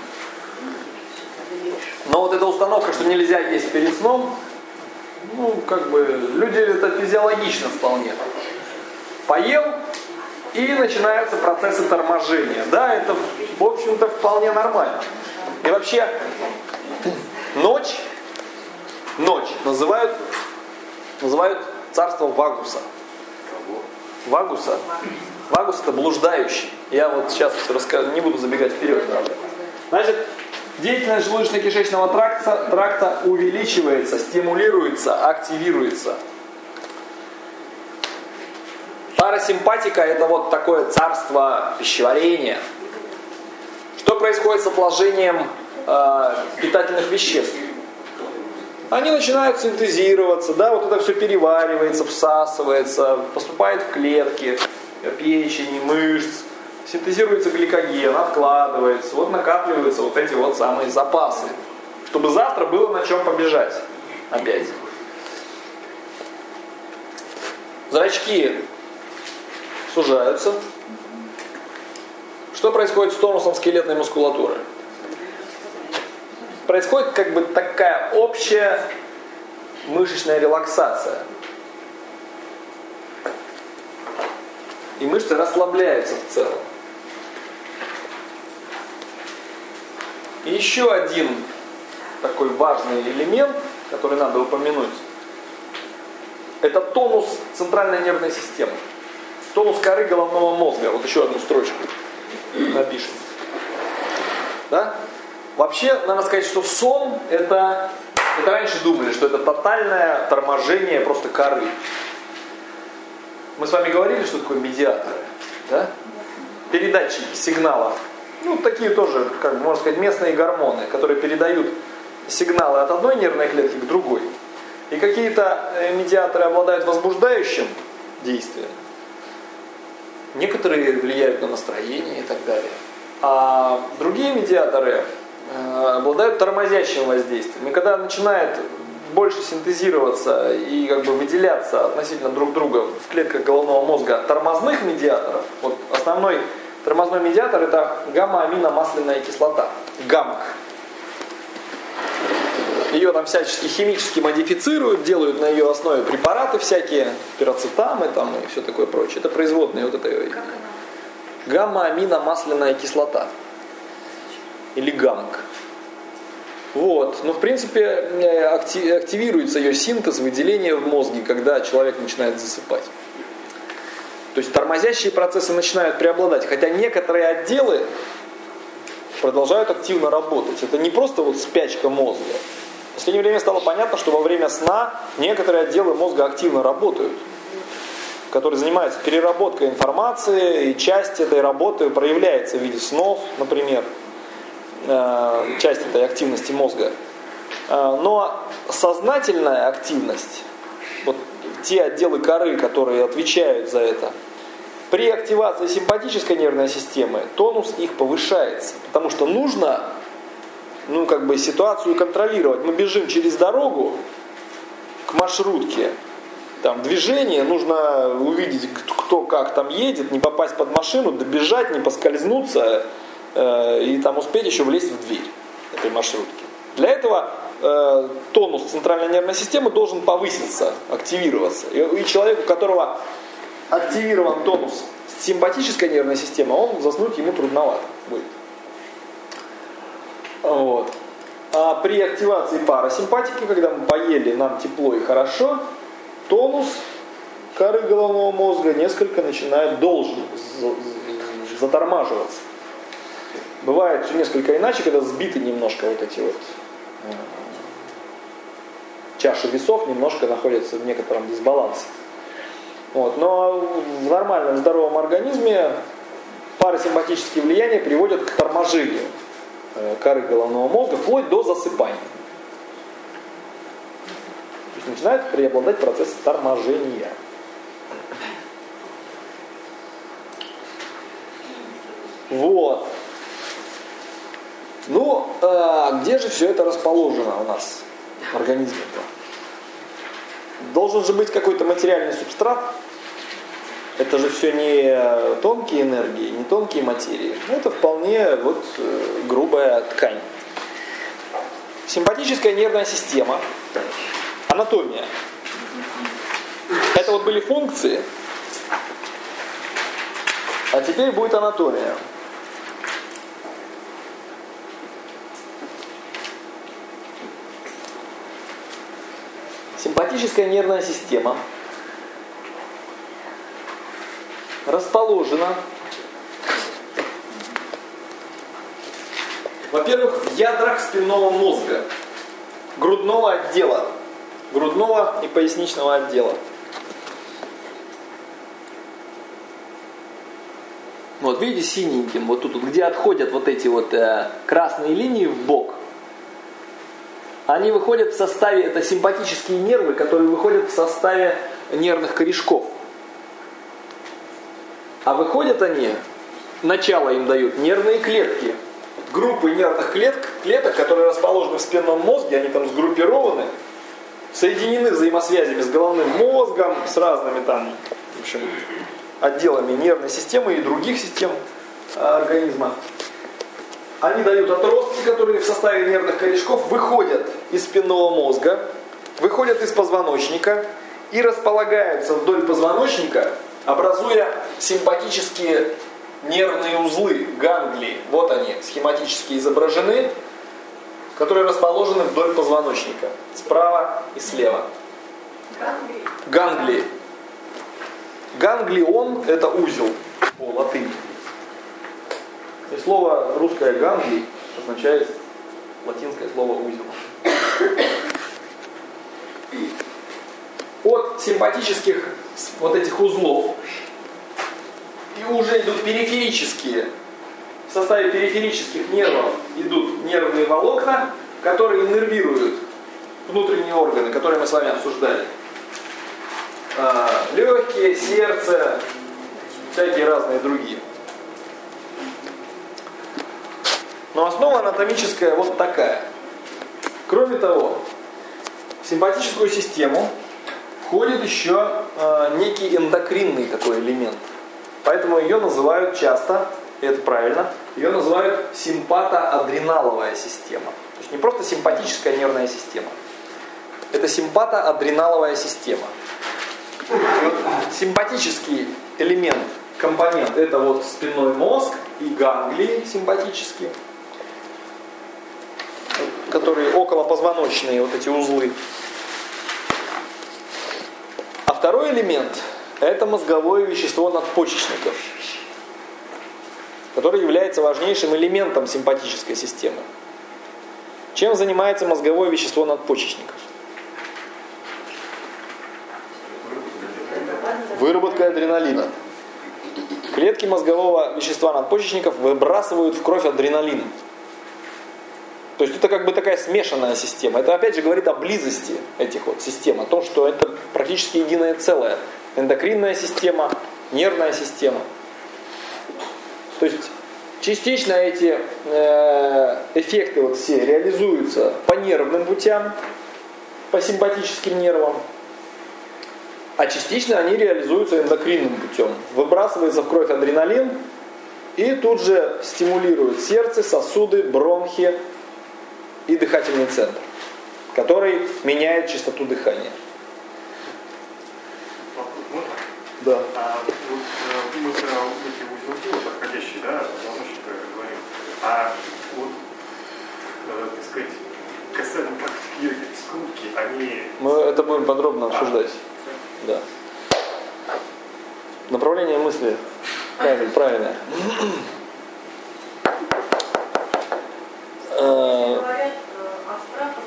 Но вот эта установка, что нельзя есть перед сном, ну, как бы, люди это физиологично вполне. Поел, и начинаются процессы торможения. Да, это, в общем-то, вполне нормально. И вообще, ночь, ночь называют, называют царство Вагуса. Вагуса. Вагус это блуждающий. Я вот сейчас расскажу, не буду забегать вперед, правда. Значит, деятельность желудочно-кишечного тракта, тракта увеличивается, стимулируется, активируется. Парасимпатика – это вот такое царство пищеварения. Что происходит с отложением э, питательных веществ? Они начинают синтезироваться, да, вот это все переваривается, всасывается, поступает в клетки, печени, мышц, синтезируется гликоген, откладывается, вот накапливаются вот эти вот самые запасы, чтобы завтра было на чем побежать опять. Зрачки сужаются. Что происходит с тонусом скелетной мускулатуры? Происходит как бы такая общая мышечная релаксация. И мышцы расслабляются в целом. И еще один такой важный элемент, который надо упомянуть, это тонус центральной нервной системы. Тонус коры головного мозга. Вот еще одну строчку напишем. Да? Вообще, надо сказать, что сон это, это раньше думали, что это тотальное торможение просто коры. Мы с вами говорили, что такое медиаторы, да? Передатчики сигналов. Ну, такие тоже, как можно сказать, местные гормоны, которые передают сигналы от одной нервной клетки к другой. И какие-то медиаторы обладают возбуждающим действием. Некоторые влияют на настроение и так далее. А другие медиаторы э, обладают тормозящим воздействием. И когда начинает больше синтезироваться и как бы выделяться относительно друг друга в клетках головного мозга тормозных медиаторов, вот основной тормозной медиатор это гамма-аминомасляная кислота, гамк. Ее там всячески химически модифицируют, делают на ее основе препараты всякие, пироцетамы там и все такое прочее. Это производные вот этой гамма-аминомасляная кислота. Или гамк. Вот. Но в принципе активируется ее синтез, выделение в мозге, когда человек начинает засыпать. То есть тормозящие процессы начинают преобладать, хотя некоторые отделы продолжают активно работать. Это не просто вот спячка мозга. В последнее время стало понятно, что во время сна некоторые отделы мозга активно работают, которые занимаются переработкой информации, и часть этой работы проявляется в виде снов, например, часть этой активности мозга. Но сознательная активность, вот те отделы коры, которые отвечают за это, при активации симпатической нервной системы тонус их повышается, потому что нужно ну, как бы ситуацию контролировать. Мы бежим через дорогу к маршрутке. Там движение, нужно увидеть, кто как там едет, не попасть под машину, добежать, не поскользнуться э, и там успеть еще влезть в дверь этой маршрутки. Для этого э, тонус центральной нервной системы должен повыситься, активироваться. И, и человек, у которого активирован тонус симпатической нервной системы, он заснуть ему трудновато будет. Вот. А при активации парасимпатики, когда мы поели, нам тепло и хорошо, тонус коры головного мозга несколько начинает должен затормаживаться. Бывает все несколько иначе, когда сбиты немножко вот эти вот чаша весов немножко находится в некотором дисбалансе. Вот. Но в нормальном здоровом организме парасимпатические влияния приводят к торможению коры головного мозга вплоть до засыпания. То есть начинает преобладать процесс торможения. Вот. Ну, а где же все это расположено у нас в организме-то? Должен же быть какой-то материальный субстрат. Это же все не тонкие энергии, не тонкие материи. Это вполне вот грубая ткань. Симпатическая нервная система, анатомия. Это вот были функции, а теперь будет анатомия. Симпатическая нервная система расположена, во-первых, в ядрах спинного мозга, грудного отдела, грудного и поясничного отдела. Вот видите синеньким, вот тут, где отходят вот эти вот э, красные линии в бок, они выходят в составе, это симпатические нервы, которые выходят в составе нервных корешков. А выходят они, начало им дают нервные клетки. Группы нервных клеток, клеток, которые расположены в спинном мозге, они там сгруппированы, соединены взаимосвязями с головным мозгом, с разными там, в общем, отделами нервной системы и других систем организма. Они дают отростки, которые в составе нервных корешков выходят из спинного мозга, выходят из позвоночника и располагаются вдоль позвоночника, образуя симпатические нервные узлы, ганглии. Вот они, схематически изображены, которые расположены вдоль позвоночника, справа и слева. Ганглии. Ганглии. Ганглион – это узел по латыни. И слово русское ганглий означает латинское слово узел. От симпатических вот этих узлов и уже идут периферические, в составе периферических нервов идут нервные волокна, которые иннервируют внутренние органы, которые мы с вами обсуждали. Легкие, сердце, всякие разные другие. Но основа анатомическая вот такая. Кроме того, в симпатическую систему входит еще э, некий эндокринный такой элемент. Поэтому ее называют часто, и это правильно, ее называют симпатоадреналовая система. То есть не просто симпатическая нервная система. Это симпатоадреналовая система. И вот симпатический элемент, компонент, это вот спинной мозг и ганглии симпатические, которые околопозвоночные, вот эти узлы. А второй элемент – это мозговое вещество надпочечников, которое является важнейшим элементом симпатической системы. Чем занимается мозговое вещество надпочечников? Выработкой адреналина. Клетки мозгового вещества надпочечников выбрасывают в кровь адреналин. То есть это как бы такая смешанная система. Это опять же говорит о близости этих вот систем, о том, что это практически единое целое. Эндокринная система, нервная система. То есть частично эти э, эффекты вот все реализуются по нервным путям, по симпатическим нервам, а частично они реализуются эндокринным путем. Выбрасывается в кровь адреналин и тут же стимулирует сердце, сосуды, бронхи и дыхательный центр, который меняет частоту дыхания. Можно? Да. А, вот, мы про эти узелки, вот, подходящие, да, позвоночника говорим. А вот, э, так сказать, касательно практики йоги, скрутки, они... Мы это будем подробно обсуждать. А, да. Направление мысли правильно, правильное. Говорят, астрата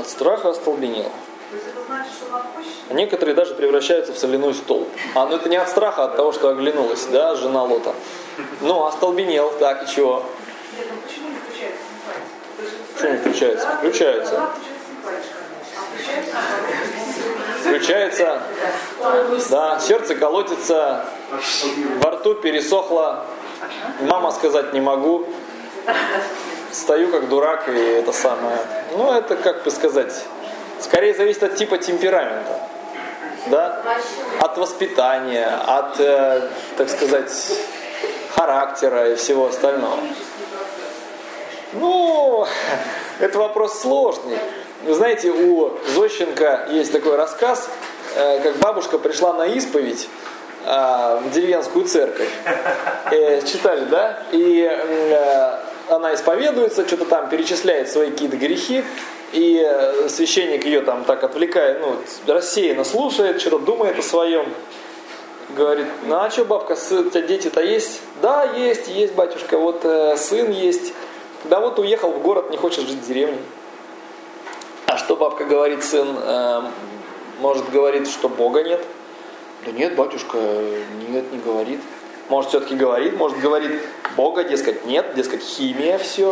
от страха остолбенел. То есть это значит, что она хочет? Некоторые даже превращаются в соляной столб. А, ну это не от страха, а от того, что оглянулась, да, жена Лота. Ну, остолбенел, так, и чего? Нет, ну почему не включается симпатия? Почему не включается? Включается. Она включается симпатия, конечно. А включается... Включается, да, сердце колотится, во рту пересохло, мама сказать не могу, стою как дурак и это самое. Ну, это, как бы сказать, скорее зависит от типа темперамента, да, от воспитания, от, э, так сказать, характера и всего остального. Ну, это вопрос сложный. Вы знаете, у Зощенко есть такой рассказ, э, как бабушка пришла на исповедь э, в деревенскую церковь. Э, читали, да? И э, она исповедуется, что-то там перечисляет свои какие-то грехи, и э, священник ее там так отвлекает, ну, рассеянно слушает, что-то думает о своем. Говорит, ну а что, бабка, сын, у тебя дети-то есть? Да, есть, есть, батюшка, вот э, сын есть. Да вот уехал в город, не хочет жить в деревне. А что бабка говорит, сын? Э, может, говорит, что Бога нет? Да нет, батюшка, нет, не говорит. Может, все-таки говорит, может, говорит, Бога, дескать, нет, дескать, химия, все.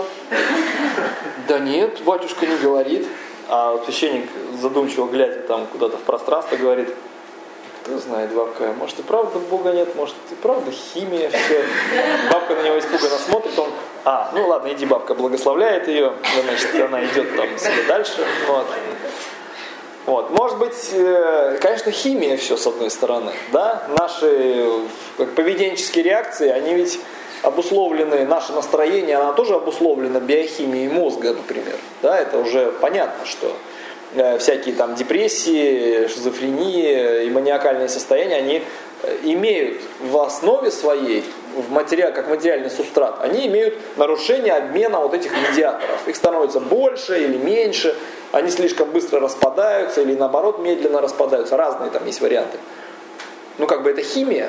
Да нет, батюшка не говорит. А священник, задумчиво глядя там куда-то в пространство, говорит, кто знает, бабка, может и правда Бога нет, может и правда химия, все. Бабка на него испуганно смотрит, он, а, ну ладно, иди, бабка благословляет ее, значит, она идет там себе дальше. Вот. Вот. Может быть, конечно, химия все с одной стороны, да, наши как поведенческие реакции, они ведь обусловлены, наше настроение, оно тоже обусловлено биохимией мозга, например, да, это уже понятно, что всякие там депрессии, шизофрении и маниакальные состояния, они имеют в основе своей, в материал, как материальный субстрат, они имеют нарушение обмена вот этих медиаторов. Их становится больше или меньше, они слишком быстро распадаются или наоборот медленно распадаются. Разные там есть варианты. Ну как бы это химия.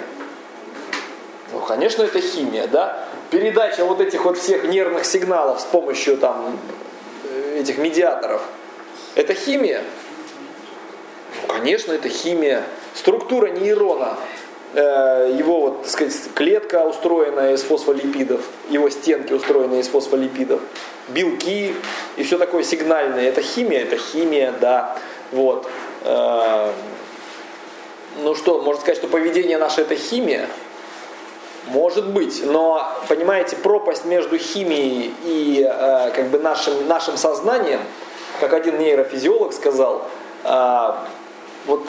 Ну конечно это химия, да. Передача вот этих вот всех нервных сигналов с помощью там этих медиаторов. Это химия? Ну, конечно, это химия. Структура нейрона, э, его вот, так сказать, клетка устроена из фосфолипидов, его стенки устроены из фосфолипидов, белки и все такое сигнальное. Это химия? Это химия, да. Вот. Э, ну что, можно сказать, что поведение наше это химия? Может быть, но, понимаете, пропасть между химией и э, как бы нашим, нашим сознанием, как один нейрофизиолог сказал, э, вот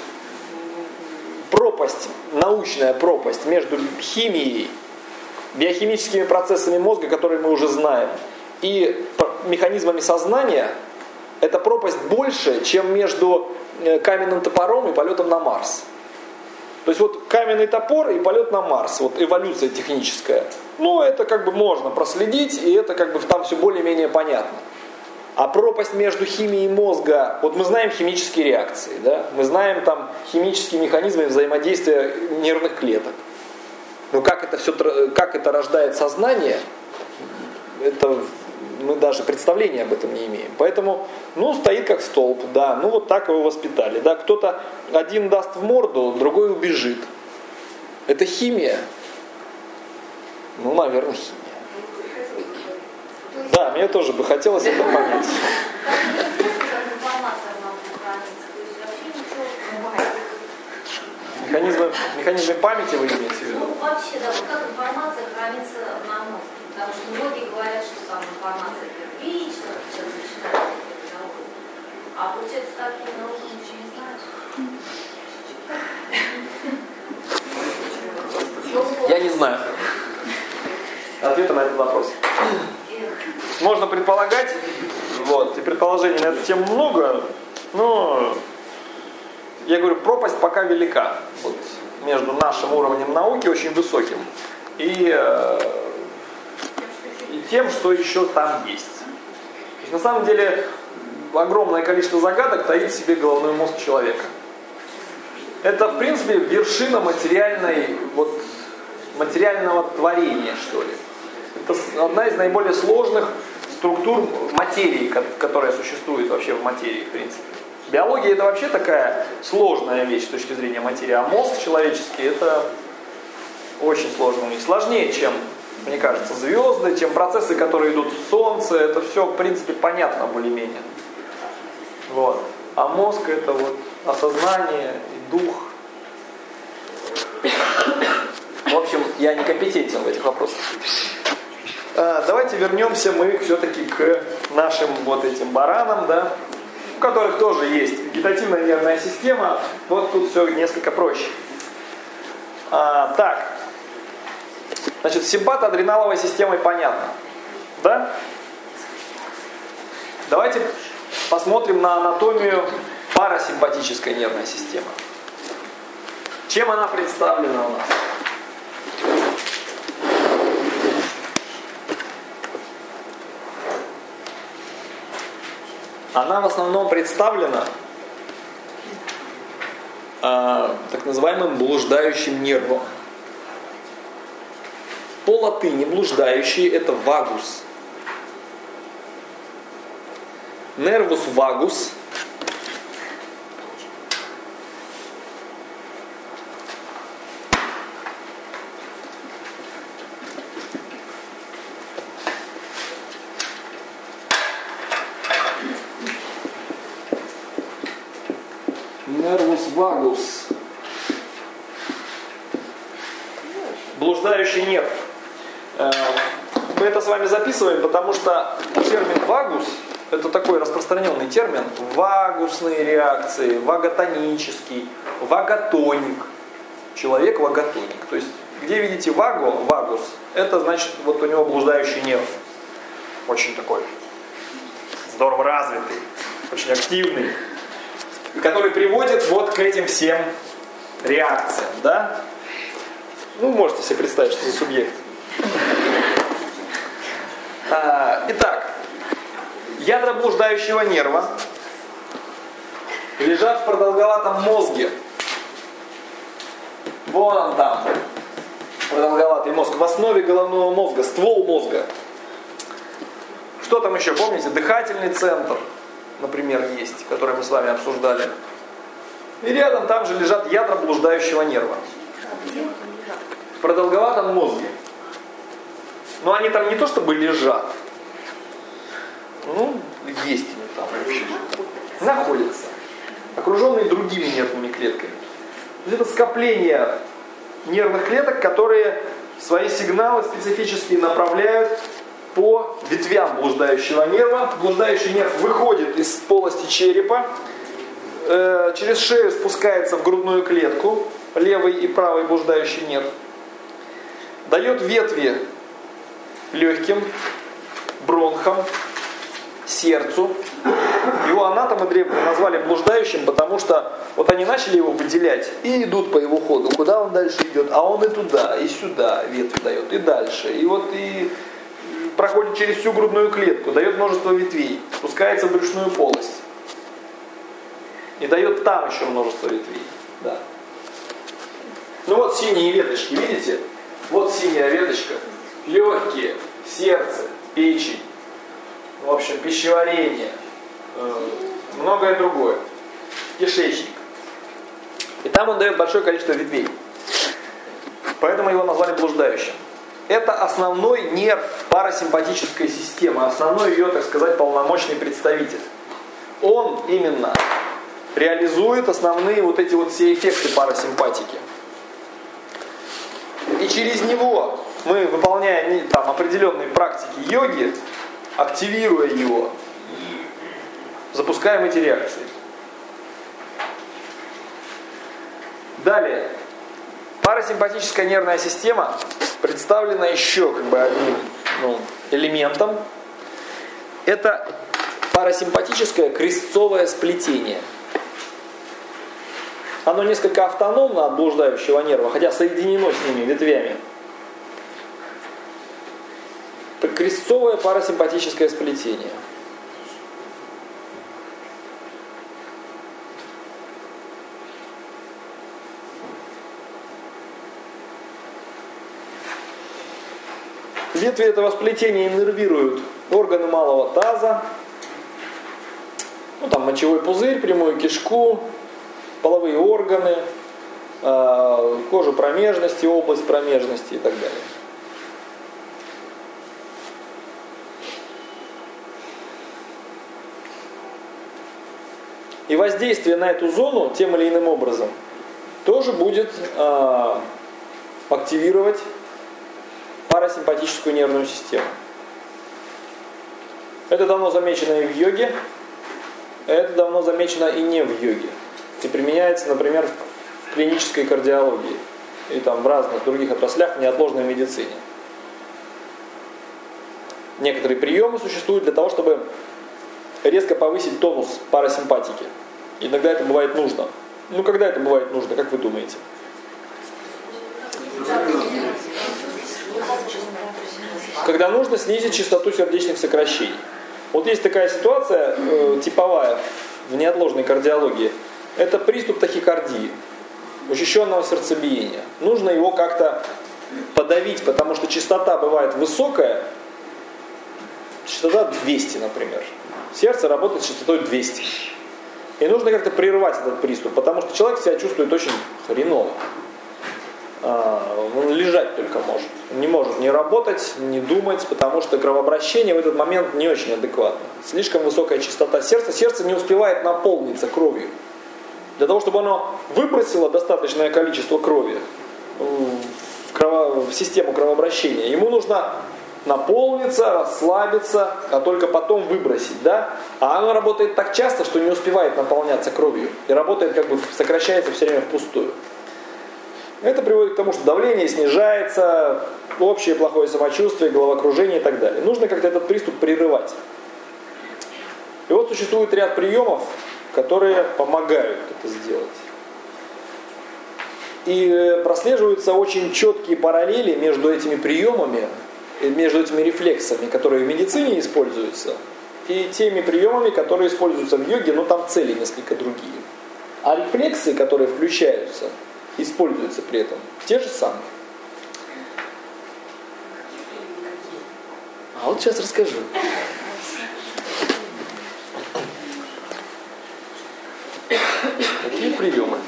пропасть, научная пропасть между химией, биохимическими процессами мозга, которые мы уже знаем, и механизмами сознания, эта пропасть больше, чем между каменным топором и полетом на Марс. То есть вот каменный топор и полет на Марс, вот эволюция техническая, ну это как бы можно проследить, и это как бы там все более-менее понятно. А пропасть между химией мозга, вот мы знаем химические реакции, да? Мы знаем там химические механизмы взаимодействия нервных клеток. Но как это все, как это рождает сознание, это мы даже представления об этом не имеем. Поэтому, ну, стоит как столб, да, ну вот так его воспитали, да. Кто-то один даст в морду, другой убежит. Это химия? Ну, наверное, химия. Да, мне тоже бы хотелось это понять. Механизмы, механизмы памяти вы имеете в виду? Ну, вообще, да, вот как информация хранится на мозге. Потому что многие говорят, что там информация первична, сейчас начинают разговоры. А получается, такие науки ничего не знают. Я не знаю ответа на этот вопрос. Можно предполагать, вот, и предположений на эту тему много, но я говорю, пропасть пока велика вот, между нашим уровнем науки, очень высоким, и, э, и тем, что еще там есть. То есть, на самом деле огромное количество загадок таит в себе головной мозг человека. Это, в принципе, вершина материальной, вот, материального творения, что ли. Это одна из наиболее сложных структур материи, которая существует вообще в материи, в принципе. Биология это вообще такая сложная вещь с точки зрения материи, а мозг человеческий это очень сложная вещь. Сложнее, чем, мне кажется, звезды, чем процессы, которые идут в Солнце. Это все, в принципе, понятно более-менее. Вот. А мозг это вот осознание и дух. В общем, я некомпетентен в этих вопросах. А, давайте вернемся мы все-таки к нашим вот этим баранам, да, у которых тоже есть вегетативная нервная система. Вот тут все несколько проще. А, так, значит, с симпатоадреналовой системой понятно, да? Давайте посмотрим на анатомию парасимпатической нервной системы. Чем она представлена у нас? Она в основном представлена э, так называемым блуждающим нервом. По латыни блуждающий это вагус. Nervus vagus. Nervus vagus. Блуждающий нерв. Мы это с вами записываем, потому что термин вагус это такой распространенный термин. Вагусные реакции, ваготонический, ваготоник. Человек ваготоник. То есть, где видите ваго, вагус, это значит, вот у него блуждающий нерв. Очень такой здорово развитый, очень активный. Который приводит вот к этим всем реакциям, да? Ну, можете себе представить, что за субъект. А, итак, ядра блуждающего нерва лежат в продолговатом мозге. Вон он там, продолговатый мозг, в основе головного мозга, ствол мозга. Что там еще, помните? Дыхательный центр, например, есть, который мы с вами обсуждали. И рядом там же лежат ядра блуждающего нерва. В продолговатом мозге. Но они там не то чтобы лежат. Ну, есть они там вообще. Находятся. Окруженные другими нервными клетками. Это скопление нервных клеток, которые свои сигналы специфически направляют по ветвям блуждающего нерва. Блуждающий нерв выходит из полости черепа, э, через шею спускается в грудную клетку, левый и правый блуждающий нерв, дает ветви легким, бронхам, сердцу. Его анатомы древние назвали блуждающим, потому что вот они начали его выделять и идут по его ходу. Куда он дальше идет? А он и туда, и сюда ветви дает, и дальше. И вот и проходит через всю грудную клетку, дает множество ветвей, спускается в брюшную полость. И дает там еще множество ветвей. Да. Ну вот синие веточки, видите? Вот синяя веточка. Легкие, сердце, печень, в общем, пищеварение, многое другое. Кишечник. И там он дает большое количество ветвей. Поэтому его назвали блуждающим. Это основной нерв парасимпатической системы, основной ее, так сказать, полномочный представитель. Он именно реализует основные вот эти вот все эффекты парасимпатики. И через него мы, выполняя там определенные практики йоги, активируя его, запускаем эти реакции. Далее. Парасимпатическая нервная система представлена еще как бы одним ну, элементом. Это парасимпатическое крестцовое сплетение. Оно несколько автономно от блуждающего нерва, хотя соединено с ними ветвями. Это крестцовое парасимпатическое сплетение. Ветви этого сплетения иннервируют органы малого таза, ну там мочевой пузырь, прямую кишку, половые органы, э, кожу промежности, область промежности и так далее. И воздействие на эту зону тем или иным образом тоже будет э, активировать парасимпатическую нервную систему. Это давно замечено и в йоге, это давно замечено и не в йоге. И применяется, например, в клинической кардиологии и там в разных других отраслях в неотложной медицине. Некоторые приемы существуют для того, чтобы резко повысить тонус парасимпатики. Иногда это бывает нужно. Ну, когда это бывает нужно, как вы думаете? Когда нужно снизить частоту сердечных сокращений. Вот есть такая ситуация э, типовая в неотложной кардиологии. Это приступ тахикардии, учащенного сердцебиения. Нужно его как-то подавить, потому что частота бывает высокая, частота двести, например. Сердце работает с частотой двести. И нужно как-то прервать этот приступ, потому что человек себя чувствует очень хреново. Он лежать только может. Он не может ни работать, ни думать, потому что кровообращение в этот момент не очень адекватно. Слишком высокая частота сердца. Сердце не успевает наполниться кровью. Для того, чтобы оно выбросило достаточное количество крови в, крово... в систему кровообращения, ему нужно наполниться, расслабиться, а только потом выбросить, да? А оно работает так часто, что не успевает наполняться кровью. И работает, как бы сокращается все время впустую. Это приводит к тому, что давление снижается, общее плохое самочувствие, головокружение и так далее. Нужно как-то этот приступ прерывать. И вот существует ряд приемов, которые помогают это сделать. И прослеживаются очень четкие параллели между этими приемами, между этими рефлексами, которые в медицине используются, и теми приемами, которые используются в йоге, но там цели несколько другие. А рефлексы, которые включаются, используются при этом те же самые. А вот сейчас расскажу. Какие приемы?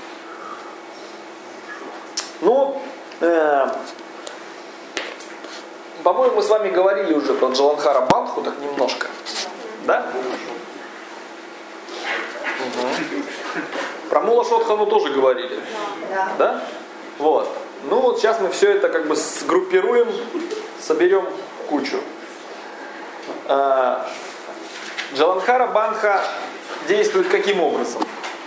Ну, э, по-моему, мы с вами говорили уже про Джаландхара Бандху, так немножко. Да? Угу. Про Мула Шодхану тоже говорили. Да. Да? Вот. Ну вот сейчас мы все это как бы сгруппируем, соберем в кучу. А, Джаландхара Бандха действует каким образом?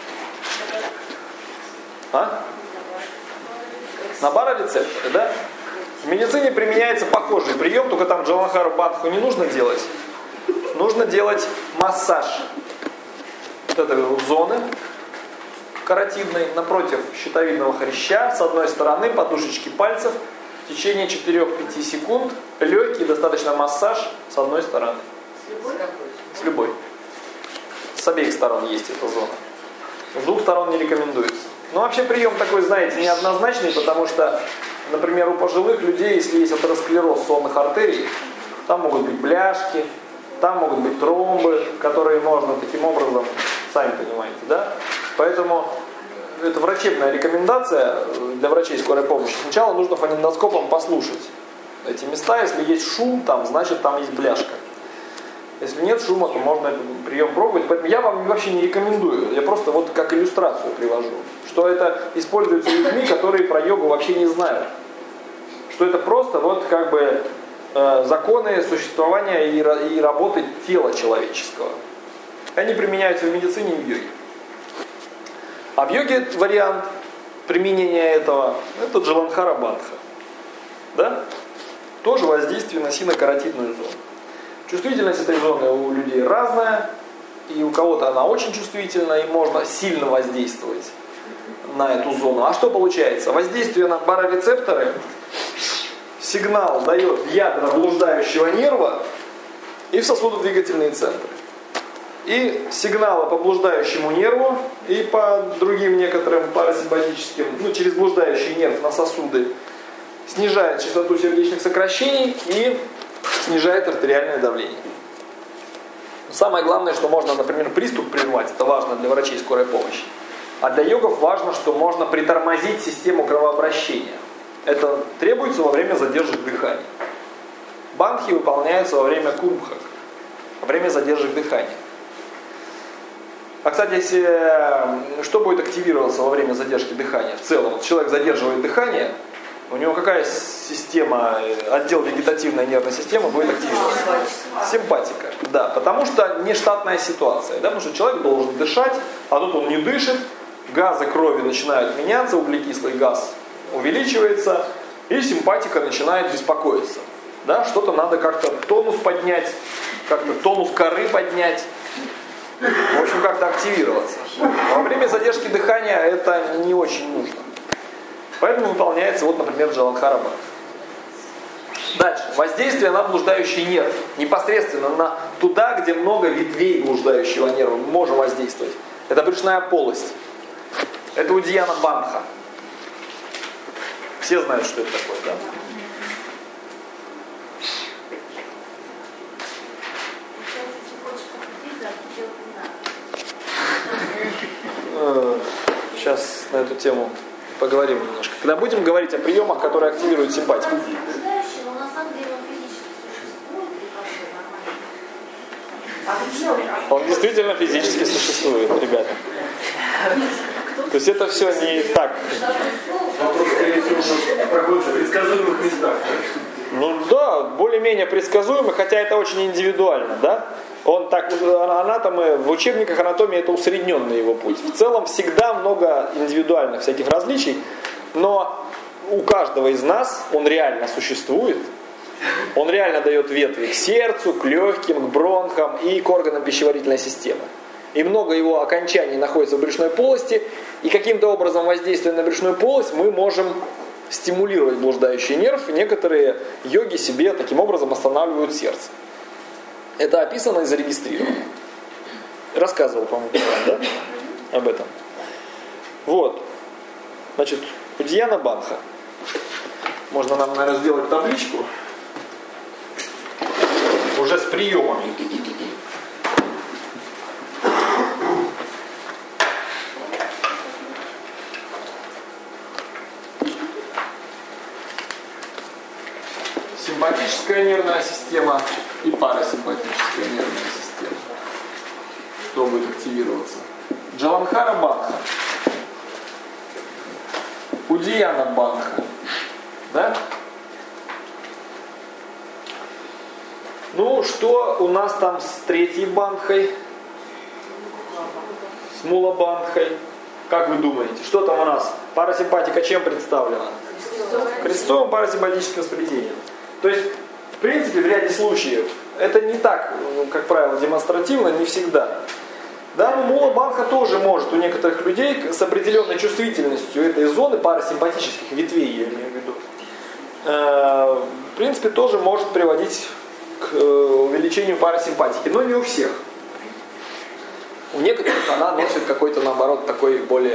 А? На барорецепторы, да? В медицине применяется похожий прием, только там Джаландхару Бандху не нужно делать. Нужно делать массаж вот этой вот зоны каротидной напротив щитовидного хряща, с одной стороны, подушечки пальцев, в течение четыре-пять секунд, легкий достаточно массаж с одной стороны. С любой? С любой. С обеих сторон есть эта зона. С двух сторон не рекомендуется. Но вообще прием такой, знаете, неоднозначный, потому что, например, у пожилых людей, если есть атеросклероз сонных артерий, там могут быть бляшки, там могут быть тромбы, которые можно таким образом, сами понимаете, да? Поэтому это врачебная рекомендация для врачей скорой помощи. Сначала нужно фонендоскопом послушать эти места. Если есть шум, там, значит там есть бляшка. Если нет шума, то можно этот прием пробовать. Поэтому я вам вообще не рекомендую. Я просто вот как иллюстрацию привожу. Что это используется людьми, которые про йогу вообще не знают. Что это просто вот как бы э, законы существования и, и работы тела человеческого. Они применяются в медицине и в йоге. А в йоге вариант применения этого это Джаландхара Бандха. Да? Тоже воздействие на синокаротидную зону. Чувствительность этой зоны у людей разная, и у кого-то она очень чувствительна, и можно сильно воздействовать на эту зону. А что получается? Воздействие на барорецепторы, сигнал дает в ядра блуждающего нерва и в сосудодвигательные центры. И сигналы по блуждающему нерву и по другим некоторым парасимпатическим, ну, через блуждающий нерв на сосуды снижает частоту сердечных сокращений и снижает артериальное давление. Самое главное, что можно, например, приступ прервать, это важно для врачей скорой помощи. А для йогов важно, что можно притормозить систему кровообращения. Это требуется во время задержек дыхания. Бандхи выполняются во время кумбхак, во время задержек дыхания. А, кстати, если, что будет активироваться во время задержки дыхания? В целом, вот человек задерживает дыхание, у него какая система, отдел вегетативной нервной системы будет активироваться? Симпатика. Да, потому что нештатная ситуация. Да, потому что человек должен дышать, а тут он не дышит, газы крови начинают меняться, углекислый газ увеличивается, и симпатика начинает беспокоиться. Да, что-то надо как-то тонус поднять, как-то тонус коры поднять. В общем, как-то активироваться. Во время задержки дыхания это не очень нужно. Поэтому выполняется, вот, например, Джаландхара Бандха. Дальше. Воздействие на блуждающий нерв. Непосредственно на туда, где много ветвей блуждающего нерва. Мы можем воздействовать. Это брюшная полость. Это Удияна Бандха. Все знают, что это такое, да? Сейчас на эту тему поговорим немножко. Когда будем говорить о приемах, которые активируют симпатику. Он действительно физически существует, ребята. То есть это все не так. Вопрос, скорее всего, проходит в предсказуемых местах. Ну да, более-менее предсказуемый, хотя это очень индивидуально, да? Он так, анатомы, в учебниках анатомии это усредненный его путь. В целом всегда много индивидуальных всяких различий, но у каждого из нас он реально существует. Он реально дает ветви к сердцу, к легким, к бронхам и к органам пищеварительной системы. И много его окончаний находится в брюшной полости, и каким-то образом, воздействуя на брюшную полость, мы можем стимулировать блуждающий нерв. Некоторые йоги себе таким образом останавливают сердце. Это описано и зарегистрировано. Рассказывал, по-моему, да? Об этом. Вот. Значит, Удияна Бандха. Можно нам, наверное, сделать табличку. Уже с приемами. Симпатическая нервная система и парасимпатическая нервная система. Что будет активироваться? Джаландхара Бандха. Удияна Бандха. Да? Ну, что у нас там с третьей бандхой? С Мула Бандхой? Как вы думаете? Что там у нас? Парасимпатика чем представлена? Крестовым парасимпатическим сплетением. То есть, в принципе, в ряде случаев это не так, как правило, демонстративно, не всегда. Да, но Мула Бандха тоже может у некоторых людей с определенной чувствительностью этой зоны парасимпатических ветвей, я имею в виду, э, в принципе, тоже может приводить к увеличению парасимпатики, но не у всех. У некоторых она носит какой-то, наоборот, такой более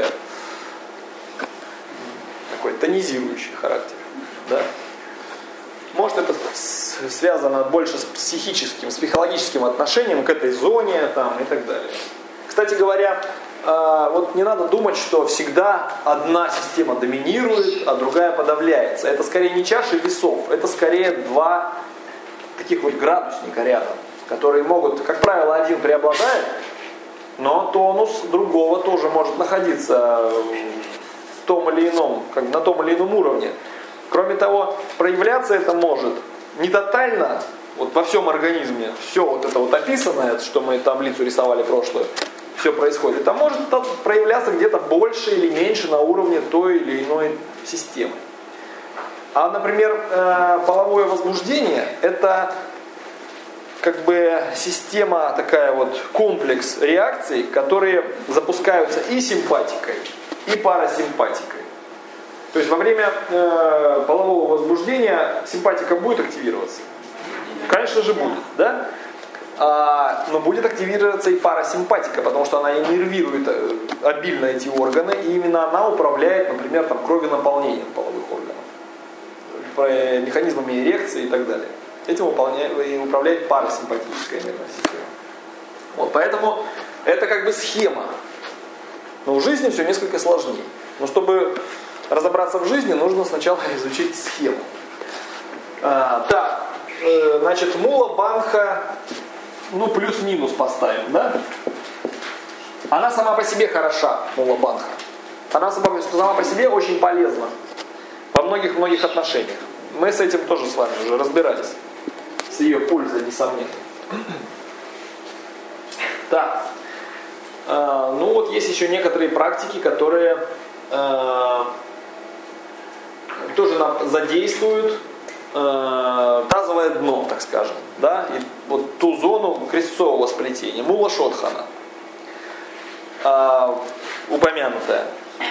такой тонизирующий характер. Да? Может, это связано больше с психическим, с психологическим отношением к этой зоне там, и так далее. Кстати говоря, вот не надо думать, что всегда одна система доминирует, а другая подавляется. Это скорее не чаши весов, это скорее два таких вот градусника рядом, которые могут, как правило, один преобладает, но тонус другого тоже может находиться в том или ином, как на том или ином уровне. Кроме того, проявляться это может не тотально, вот во всем организме, все вот это вот описанное, что мы таблицу рисовали прошлую, все происходит. Это может проявляться где-то больше или меньше на уровне той или иной системы. А, например, половое возбуждение – это как бы система, такая вот комплекс реакций, которые запускаются и симпатикой, и парасимпатикой. То есть во время э, полового возбуждения симпатика будет активироваться? Конечно же будет, да? А, но будет активироваться и парасимпатика, потому что она иннервирует обильно эти органы, и именно она управляет, например, там, кровенаполнением половых органов, механизмами эрекции и так далее. Этим управляет парасимпатическая нервная система. Вот, поэтому это как бы схема. Но в жизни все несколько сложнее. Но чтобы разобраться в жизни, нужно сначала изучить схему. А, так, э, значит, мула банха, ну плюс-минус поставим, да? Она сама по себе хороша, мула банха. Она сама, сама по себе очень полезна во многих-многих отношениях. Мы с этим тоже с вами уже разбирались. С ее пользой, несомненно. Так. Э, ну вот есть еще некоторые практики, которые э, тоже нам задействуют э, тазовое дно, так скажем. Да? И вот ту зону крестцового сплетения. Мула шотхана. Э, упомянутая.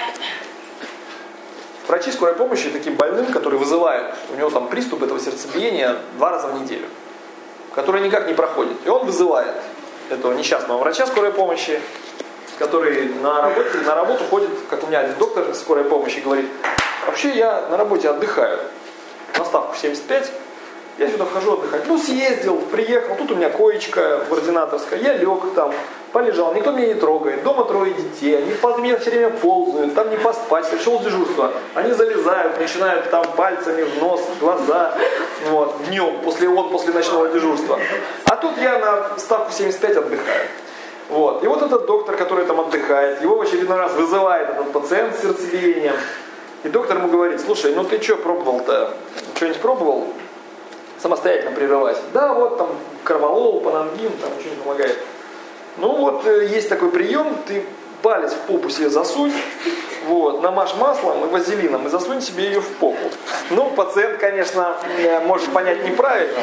Врачи скорой помощи таким больным, которые вызывают, у него там приступ этого сердцебиения два раза в неделю, который никак не проходит. И он вызывает этого несчастного врача скорой помощи, который на, работе, на работу ходит, как у меня один доктор скорой помощи говорит, вообще я на работе отдыхаю, на ставку семьдесят пять, я сюда вхожу отдыхать. Ну съездил, приехал, тут у меня коечка в ординаторской, я лег там, полежал, никто меня не трогает, дома трое детей, они под меня все время ползают, там не поспать, пришел с дежурства, они залезают, начинают там пальцами в нос, в глаза, вот, днем, после, вот, после ночного дежурства. А тут я на ставку семьдесят пять отдыхаю. Вот. И вот этот доктор, который там отдыхает, его в очередной раз вызывает этот пациент с сердцебиением, и доктор ему говорит, слушай, ну ты что пробовал-то, что-нибудь пробовал самостоятельно прерывать? Да, вот там корвалол, панангин, там ничего не помогает. Ну вот, есть такой прием, ты палец в попу себе засунь, вот, намажь маслом и вазелином и засунь себе ее в попу. Ну, пациент, конечно, может понять неправильно,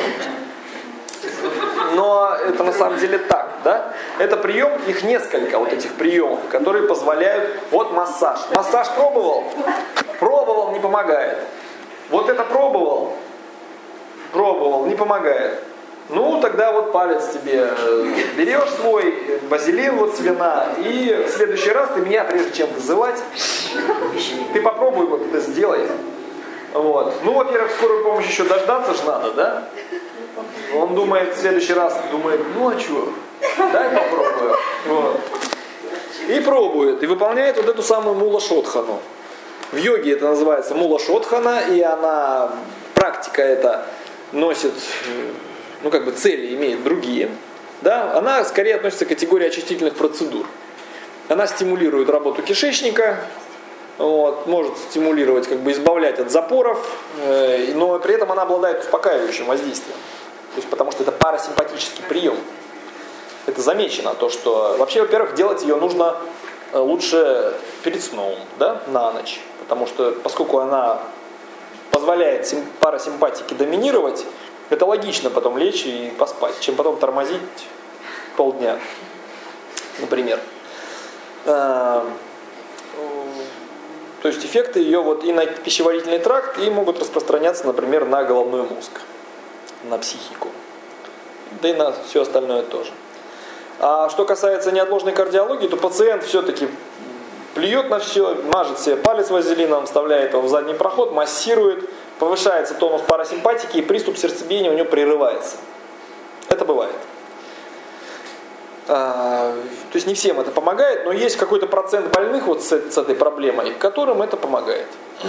но это на самом деле так, да? Это прием, их несколько вот этих приемов, которые позволяют, вот массаж. Массаж пробовал? Пробовал, не помогает. Вот это пробовал? Пробовал, не помогает. Ну, тогда вот палец тебе берешь свой, базилин вот с вина, и в следующий раз ты меня, прежде чем вызывать, ты попробуй вот это сделай. Вот. Ну, во-первых, скорую помощь еще дождаться же надо, да? Он думает, в следующий раз думает, ну а что, дай попробую. Вот. И пробует, и выполняет вот эту самую мула шотхану. В йоге это называется мула шотхана, и она, практика эта носит, ну как бы цели имеет другие. Да? Она скорее относится к категории очистительных процедур. Она стимулирует работу кишечника, вот, может стимулировать, как бы избавлять от запоров, э, но при этом она обладает успокаивающим воздействием. То есть, потому что это парасимпатический прием. Это замечено, то, что вообще, во-первых, делать ее нужно лучше перед сном, да, на ночь. Потому что, поскольку она позволяет сим- парасимпатике доминировать, это логично потом лечь и поспать, чем потом тормозить полдня, например. То есть эффекты ее вот и на пищеварительный тракт, и могут распространяться, например, на головной мозг, на психику, да и на все остальное тоже. А что касается неотложной кардиологии, то пациент все-таки плюет на все, мажет себе палец вазелином, вставляет его в задний проход, массирует, повышается тонус парасимпатики, и приступ сердцебиения у него прерывается. Это бывает. А, то есть не всем это помогает, но есть какой-то процент больных вот с, с этой проблемой, которым это помогает.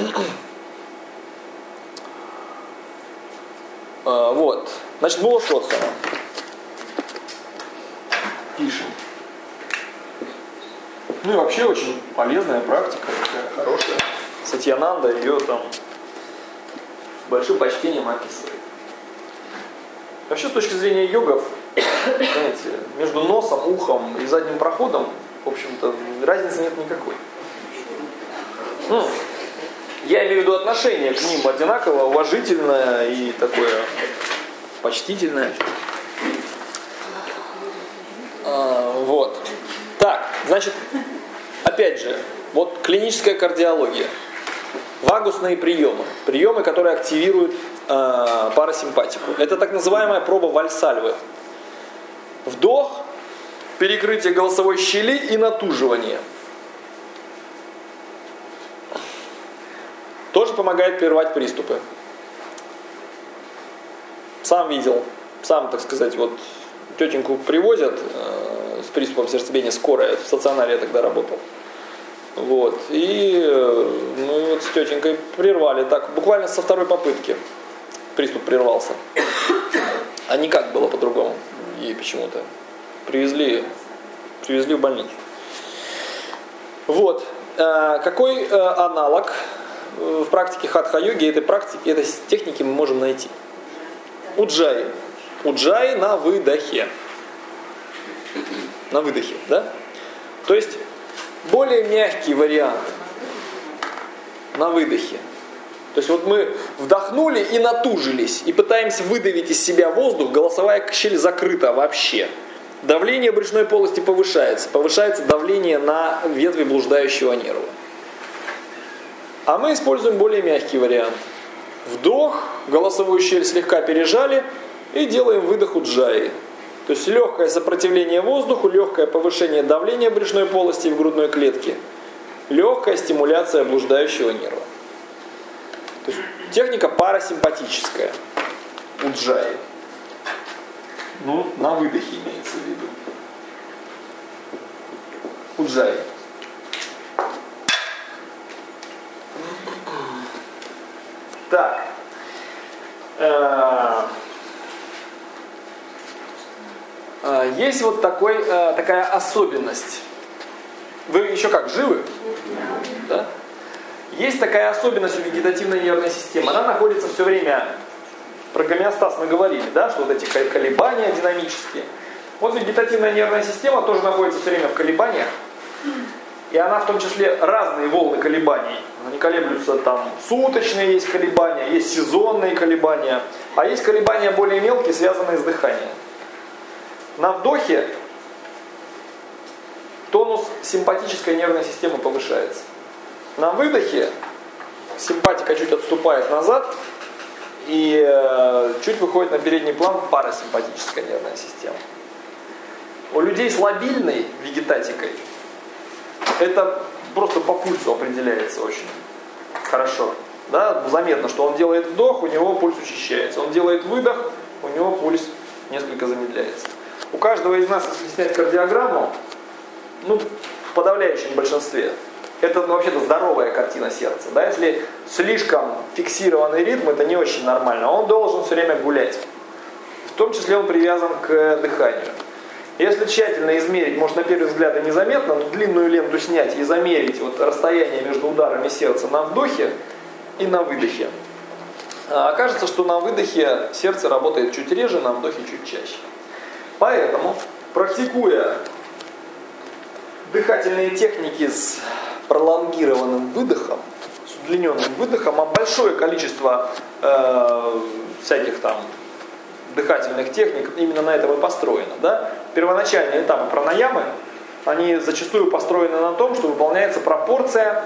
а, вот. Значит, мула шотхана. Пишем. Ну и вообще очень полезная практика, такая хорошая. Сатьянанда ее там с большим почтением описывает. Вообще, с точки зрения йогов, знаете, между носом, ухом и задним проходом, в общем-то, разницы нет никакой. Ну, я имею в виду отношение к ним одинаково, уважительное и такое почтительное. А, вот. Так, значит, опять же, вот клиническая кардиология. Вагусные приемы. Приемы, которые активируют э, парасимпатику. Это так называемая проба Вальсальвы. Вдох, перекрытие голосовой щели и натуживание. Тоже помогает прервать приступы. сам видел, сам, так сказать, вот тетеньку привозят э, с приступом сердцебиения скорая, в стационаре я тогда работал. Вот. И э, мы вот с тетенькой прервали так, буквально со второй попытки приступ прервался. А никак было по-другому. Ей почему-то привезли, привезли в больницу. Вот. Э, какой э, аналог в практике хатха-йоги этой практики, этой техники мы можем найти? Уджай. Уджай на выдохе. На выдохе, да? То есть более мягкий вариант на выдохе. То есть вот мы вдохнули и натужились, и пытаемся выдавить из себя воздух, голосовая щель закрыта вообще. Давление брюшной полости повышается, повышается давление на ветви блуждающего нерва. А мы используем более мягкий вариант. Вдох, голосовую щель слегка пережали и делаем выдох уджаи. То есть легкое сопротивление воздуху, легкое повышение давления брюшной полости и в грудной клетке, легкая стимуляция блуждающего нерва. То есть техника парасимпатическая. Уджаи. Ну, на выдохе имеется в виду. Уджаи. Так. Есть вот такой, такая особенность. Вы еще как, живы? Да? Есть такая особенность у вегетативной нервной системы. Она находится все время, про гомеостаз мы говорили, да, что вот эти колебания динамические. Вот вегетативная нервная система тоже находится все время в колебаниях. И она в том числе разные волны колебаний. Они колеблются там, суточные есть колебания, есть сезонные колебания, а есть колебания более мелкие, связанные с дыханием. На вдохе тонус симпатической нервной системы повышается. На выдохе симпатика чуть отступает назад и э, чуть выходит на передний план парасимпатическая нервная система. У людей с лобильной вегетатикой это просто по пульсу определяется очень хорошо. Да? Заметно, что он делает вдох, у него пульс учащается. Он делает выдох, у него пульс несколько замедляется. У каждого из нас, если снять кардиограмму, ну, в подавляющем большинстве, это ну, вообще-то здоровая картина сердца. Да? Если слишком фиксированный ритм, это не очень нормально. Он должен все время гулять. В том числе он привязан к дыханию. Если тщательно измерить, может на первый взгляд и незаметно, но длинную ленту снять и замерить вот расстояние между ударами сердца на вдохе и на выдохе, окажется, что на выдохе сердце работает чуть реже, на вдохе чуть чаще. Поэтому, практикуя дыхательные техники с пролонгированным выдохом, с удлиненным выдохом, а большое количество э, всяких там дыхательных техник именно на этом и построено. Да? Первоначальные этапы пранаямы, они зачастую построены на том, что выполняется пропорция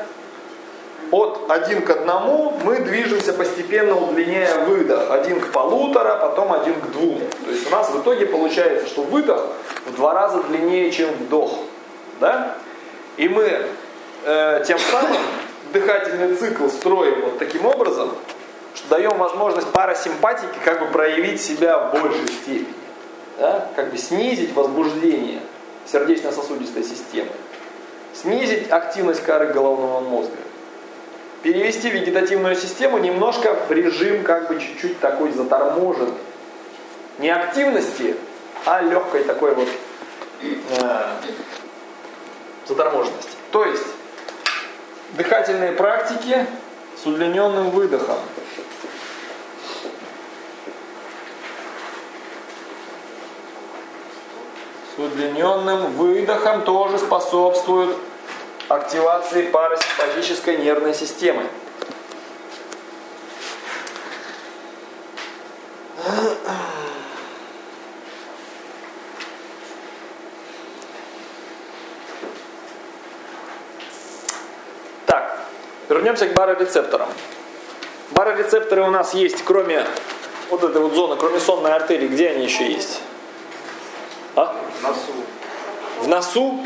от один к одному, мы движемся постепенно, удлиняя выдох. один к полутора, потом один к двум. То есть у нас в итоге получается, что выдох в два раза длиннее, чем вдох. Да? И мы э, тем самым дыхательный цикл строим вот таким образом, что даем возможность парасимпатике как бы проявить себя в большей степени. Да? Как бы снизить возбуждение сердечно-сосудистой системы. Снизить активность коры головного мозга. Перевести вегетативную систему немножко в режим как бы чуть-чуть такой заторможенный. Не активности, а легкой такой вот э, заторможенности. То есть дыхательные практики с удлиненным выдохом. С удлиненным выдохом тоже способствуют активации парасимпатической нервной системы. Так, вернемся к барорецепторам. Барорецепторы у нас есть, кроме вот этой вот зоны, кроме сонной артерии, где они еще есть? А? В носу. В носу?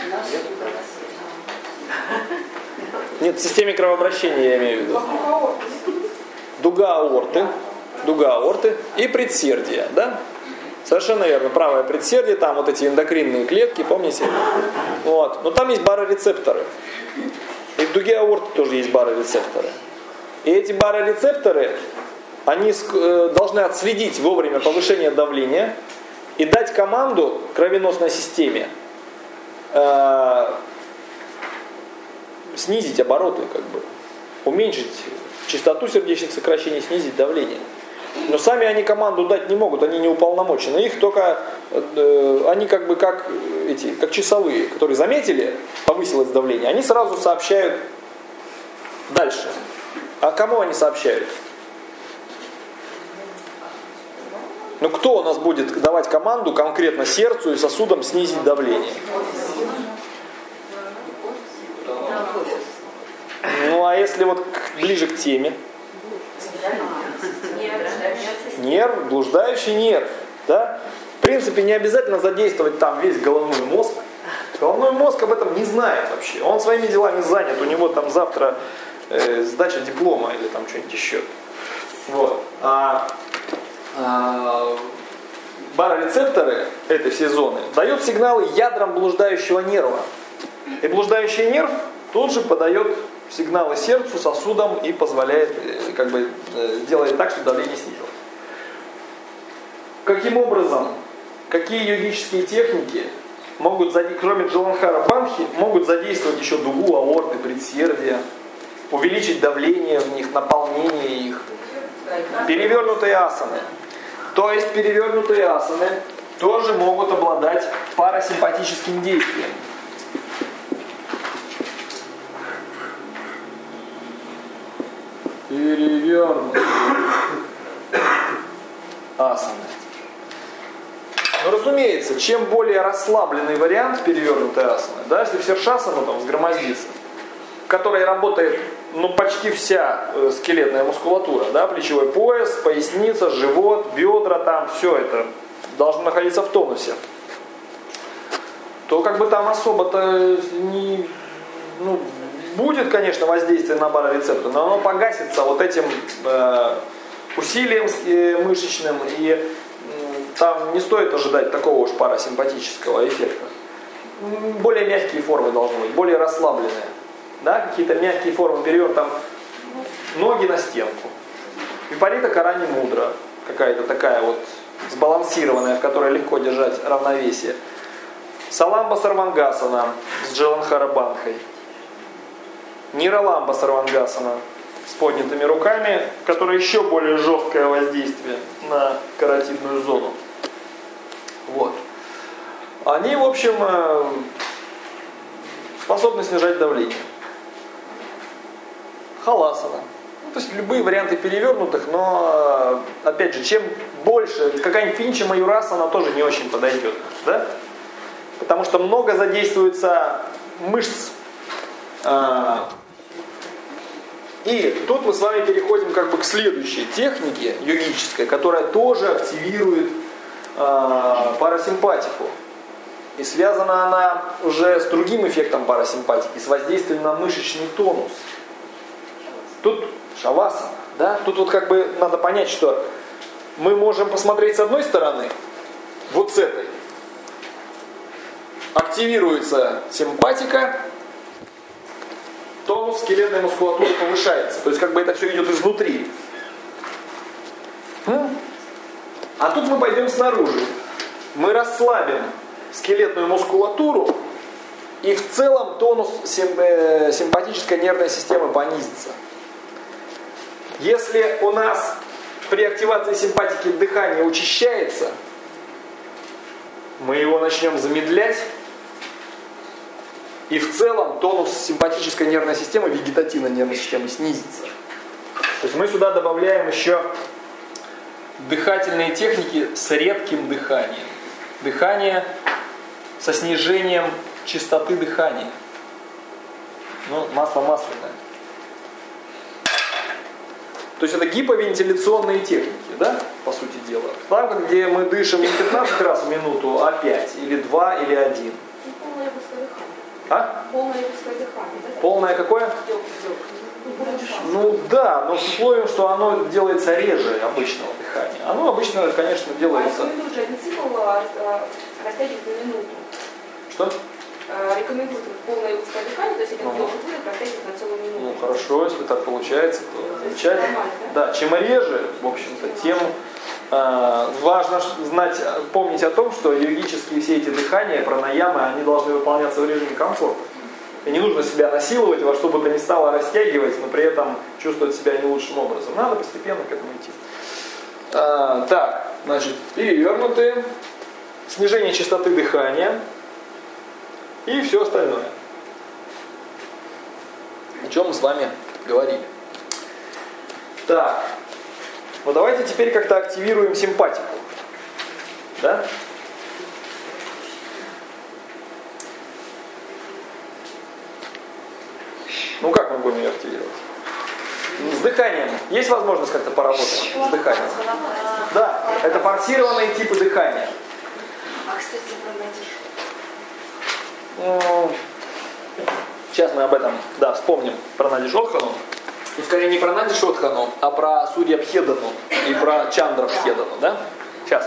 Нет, в системе кровообращения я имею в виду. Дуга аорты. дуга аорты, и предсердие, да? Совершенно верно, правое предсердие, там вот эти эндокринные клетки, помните? Вот. Но там есть барорецепторы. И в дуге аорты тоже есть барорецепторы. И эти барорецепторы, они должны отследить вовремя повышение давления и дать команду кровеносной системе э, снизить обороты, как бы, уменьшить частоту сердечных сокращений, снизить давление. Но сами они команду дать не могут, они не уполномочены. Их только, э, они как бы как эти, как часовые, которые заметили, повысилось давление, они сразу сообщают дальше. А кому они сообщают? Ну кто у нас будет давать команду конкретно сердцу и сосудам снизить давление? Ну а если вот ближе к теме? Нерв, блуждающий нерв. Да? В принципе, не обязательно задействовать там весь головной мозг. Головной мозг об этом не знает вообще. Он своими делами занят. У него там завтра э, сдача диплома или там что-нибудь еще. Вот. А, а, барорецепторы этой всей зоны дают сигналы ядрам блуждающего нерва. И блуждающий нерв тут же подает сигналы сердцу, сосудам и позволяет, как бы, делает так, чтобы давление снизилось. Каким образом, какие йогические техники могут, кроме Джаландхара Бандхи, могут задействовать еще дугу, аорты, предсердия, увеличить давление в них, наполнение их? Перевернутые асаны. То есть перевернутые асаны тоже могут обладать парасимпатическим действием. Перевернутые асаны. Но разумеется, чем более расслабленный вариант перевернутой асаны, да, если в ширшасану там сгромоздиться, в которой работает ну, почти вся э, скелетная мускулатура, да, плечевой пояс, поясница, живот, бедра, там все это должно находиться в тонусе, то как бы там особо-то не, ну, будет, конечно, воздействие на барорецепторы, но оно погасится вот этим э, усилием э, мышечным, и э, там не стоит ожидать такого уж парасимпатического эффекта. Более мягкие формы должны быть, более расслабленные. Да, какие-то мягкие формы перевернут, там ноги на стенку. Випарита карани мудра, какая-то такая вот сбалансированная, в которой легко держать равновесие. Саламба сарвангасана с Джаландхара Бандхой. Нираламба сарвангасана с поднятыми руками, которая еще более жесткое воздействие на каротидную зону. Вот. Они, в общем, способны снижать давление. Халасана. Ну, то есть любые варианты перевернутых, но, опять же, чем больше, какая-нибудь пинча маюрасана тоже не очень подойдет. Да? Потому что много задействуется мышц. И тут мы с вами переходим как бы к следующей технике йогической, которая тоже активирует парасимпатику. И связана она уже с другим эффектом парасимпатики, с воздействием на мышечный тонус. Тут шавасана, да? Тут вот как бы надо понять, что мы можем посмотреть с одной стороны, вот с этой. Активируется симпатика, тонус скелетной мускулатуры повышается. То есть как бы это все идет изнутри. А тут мы пойдем снаружи. Мы расслабим скелетную мускулатуру, и в целом тонус симпатической нервной системы понизится. Если у нас при активации симпатики дыхание учащается, мы его начнем замедлять, и в целом тонус симпатической нервной системы, вегетативной нервной системы снизится. То есть мы сюда добавляем еще дыхательные техники с редким дыханием. Дыхание со снижением частоты дыхания. Ну, масло масляное. То есть это гиповентиляционные техники, да, по сути дела. Там, где мы дышим не пятнадцать раз в минуту, а пять, или два, или один. Полное пустое дыхание. А? Полное пустое дыхание. Полное какое? Ну да, но с условием, что оно делается реже обычного дыхания. Оно обычно, конечно, делается... А рекомендуют же один цикл а, а, растягивать на минуту. Что? А, рекомендуют полное узкое дыхание, то есть один вдох и выдох растягивать на целую минуту. Ну хорошо, если так получается, то замечательно. Да, чем реже, в общем-то, тем э, важно знать, помнить о том, что йогические все эти дыхания, пранаямы, они должны выполняться в режиме комфорта. И не нужно себя насиловать, во что бы то ни стало растягивать, но при этом чувствовать себя не лучшим образом. Надо постепенно к этому идти. А, так, значит, перевернутые, снижение частоты дыхания и все остальное. О чем мы с вами говорили. Так, ну давайте теперь как-то активируем симпатику. Да? Ну как мы будем ее активировать? С дыханием. Есть возможность как-то поработать с дыханием? Да, это форсированные типы дыхания. А, кстати, про Надежду. Ну, сейчас мы об этом, да, вспомним про Надишодхану. Ну, скорее не про Надишодхану, а про Сурьябхедану и про Чандрабхедану, да? Сейчас.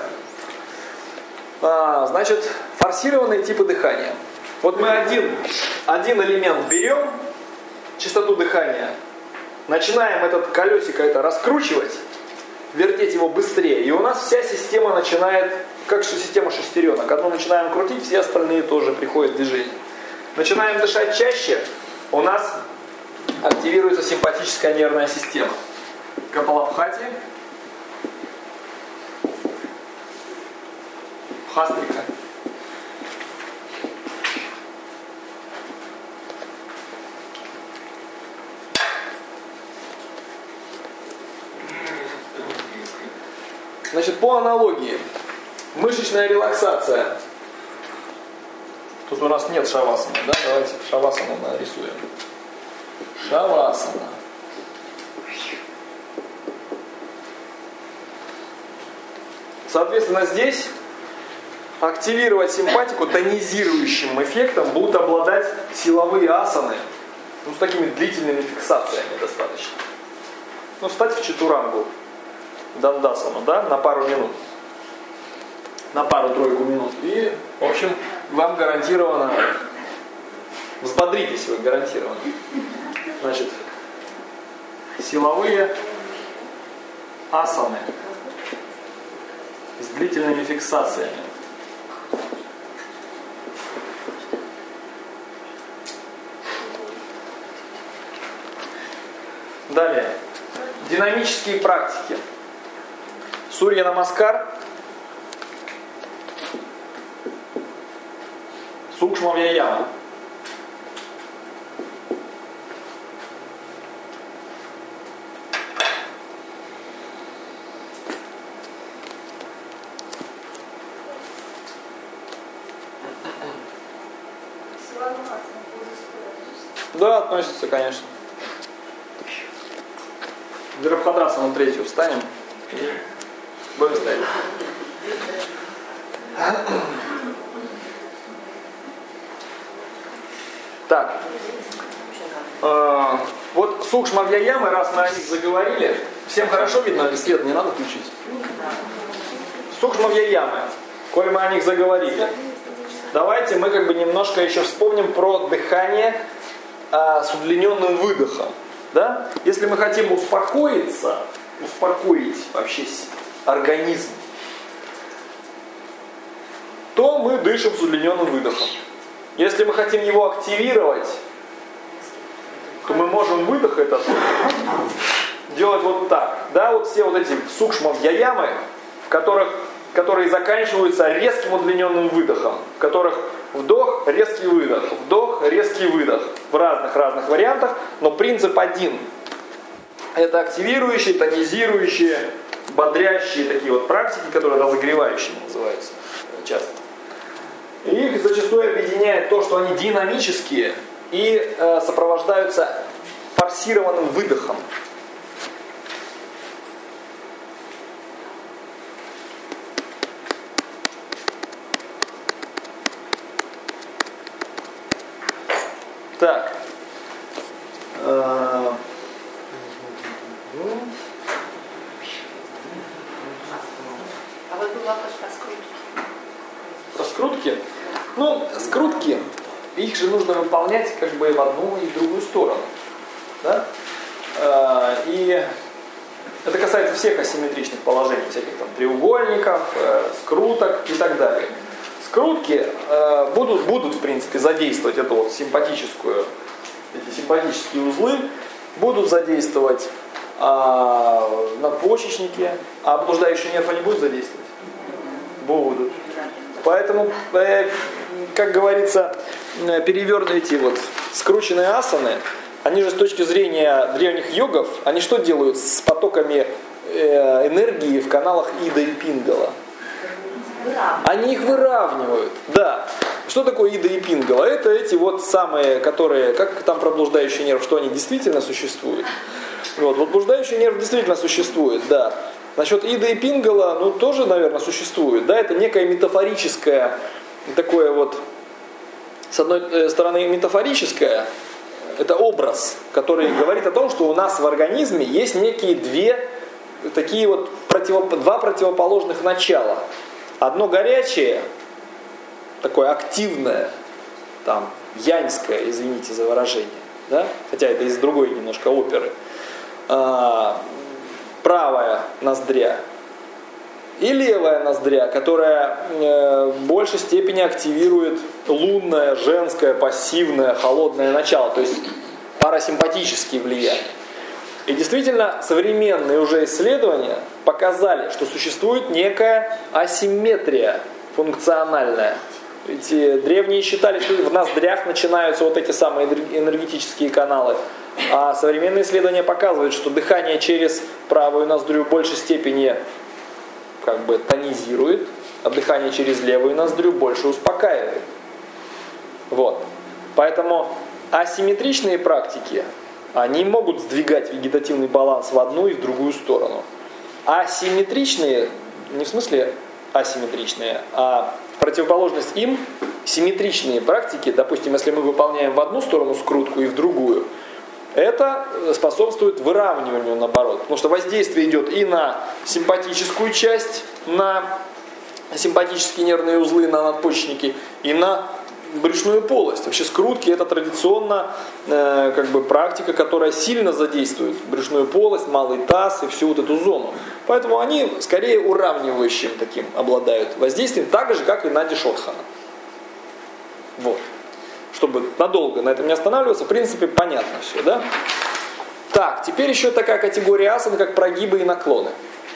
А, значит, форсированные типы дыхания. Вот мы один, один элемент берем, частоту дыхания, начинаем этот колесико это раскручивать, вертеть его быстрее, и у нас вся система начинает, как система шестеренок. Одну начинаем крутить, все остальные тоже приходят в движение. Начинаем дышать чаще, у нас активируется симпатическая нервная система. Капалабхати, Бхастрика. Значит, по аналогии, мышечная релаксация. Тут у нас нет шавасаны, да? Давайте шавасану нарисуем. Шавасана. Соответственно, здесь активировать симпатику тонизирующим эффектом будут обладать силовые асаны, ну, с такими длительными фиксациями достаточно. Ну, встать в чатурангу. Дандасану, да, на пару минут. На пару-тройку минут. И, в общем, вам гарантированно, взбодритесь вы гарантированно. Значит, силовые асаны с длительными фиксациями. Далее. Динамические практики. Сурья Намаскар, Сукшма Вьяяма. Да, относится, конечно. Вирабхадрасану третью встанем и будем стоять. Так. Э, вот Сукшма Вьяямы, раз мы о них заговорили, всем хорошо видно, или свет не надо включить? Сукшма Вьяямы, коль мы о них заговорили, давайте мы как бы немножко еще вспомним про дыхание э, с удлиненным выдохом. Да? Если мы хотим успокоиться, успокоить вообще организм, то мы дышим с удлиненным выдохом. Если мы хотим его активировать, то мы можем выдох этот делать вот так. Да, вот все вот эти сукшма вьяямы, в которых, которые заканчиваются резким удлиненным выдохом, в которых вдох, резкий выдох, вдох, резкий выдох в разных-разных вариантах, но принцип один. Это активирующие, тонизирующие, бодрящие такие вот практики, которые разогревающими называются часто. И их зачастую объединяет то, что они динамические и э, сопровождаются форсированным выдохом. Так. скрутки. Ну, скрутки, их же нужно выполнять как бы в одну и в другую сторону. Да? И это касается всех асимметричных положений, всяких там треугольников, скруток и так далее. Скрутки будут, будут в принципе, задействовать эту вот симпатическую, эти симпатические узлы, будут задействовать а, надпочечники, а блуждающий нерв они будут задействовать? Будут. Поэтому, э, как говорится, перевернутые вот скрученные асаны, они же с точки зрения древних йогов, они что делают с потоками э, энергии в каналах Ида и Пингала? Они их выравнивают. Да. Что такое Ида и Пингала? Это эти вот самые, которые, как там про блуждающий нерв, что они действительно существуют. Вот, вот блуждающий нерв действительно существует, да. Насчет Ида и Пингала, ну, тоже, наверное, существует. Да, это некое метафорическое, такое вот, с одной стороны, метафорическое, это образ, который говорит о том, что у нас в организме есть некие две, такие вот, против, два противоположных начала. Одно горячее, такое активное, там, яньское, извините за выражение, да? Хотя это из другой немножко оперы. А, правая ноздря и левая ноздря, которая э, в большей степени активирует лунное, женское, пассивное, холодное начало, то есть парасимпатические влияния. И действительно, современные уже исследования показали, что существует некая асимметрия функциональная. Эти древние считали, что в ноздрях начинаются вот эти самые энергетические каналы. А современные исследования показывают, что дыхание через правую ноздрю в большей степени как бы тонизирует, а дыхание через левую ноздрю больше успокаивает. Вот. Поэтому асимметричные практики, они могут сдвигать вегетативный баланс в одну и в другую сторону. Асимметричные, не в смысле асимметричные, а противоположность им, симметричные практики, допустим, если мы выполняем в одну сторону скрутку и в другую, это способствует выравниванию, наоборот. Потому что воздействие идет и на симпатическую часть, на симпатические нервные узлы, на надпочечники, и на брюшную полость. Вообще скрутки это традиционно э, как бы практика, которая сильно задействует брюшную полость, малый таз и всю вот эту зону. Поэтому они скорее уравнивающим таким обладают воздействием, так же, как и Нади Шодхана. Вот. Чтобы надолго на этом не останавливаться, в принципе, понятно все, да? Так, теперь еще такая категория асан, как прогибы и наклоны.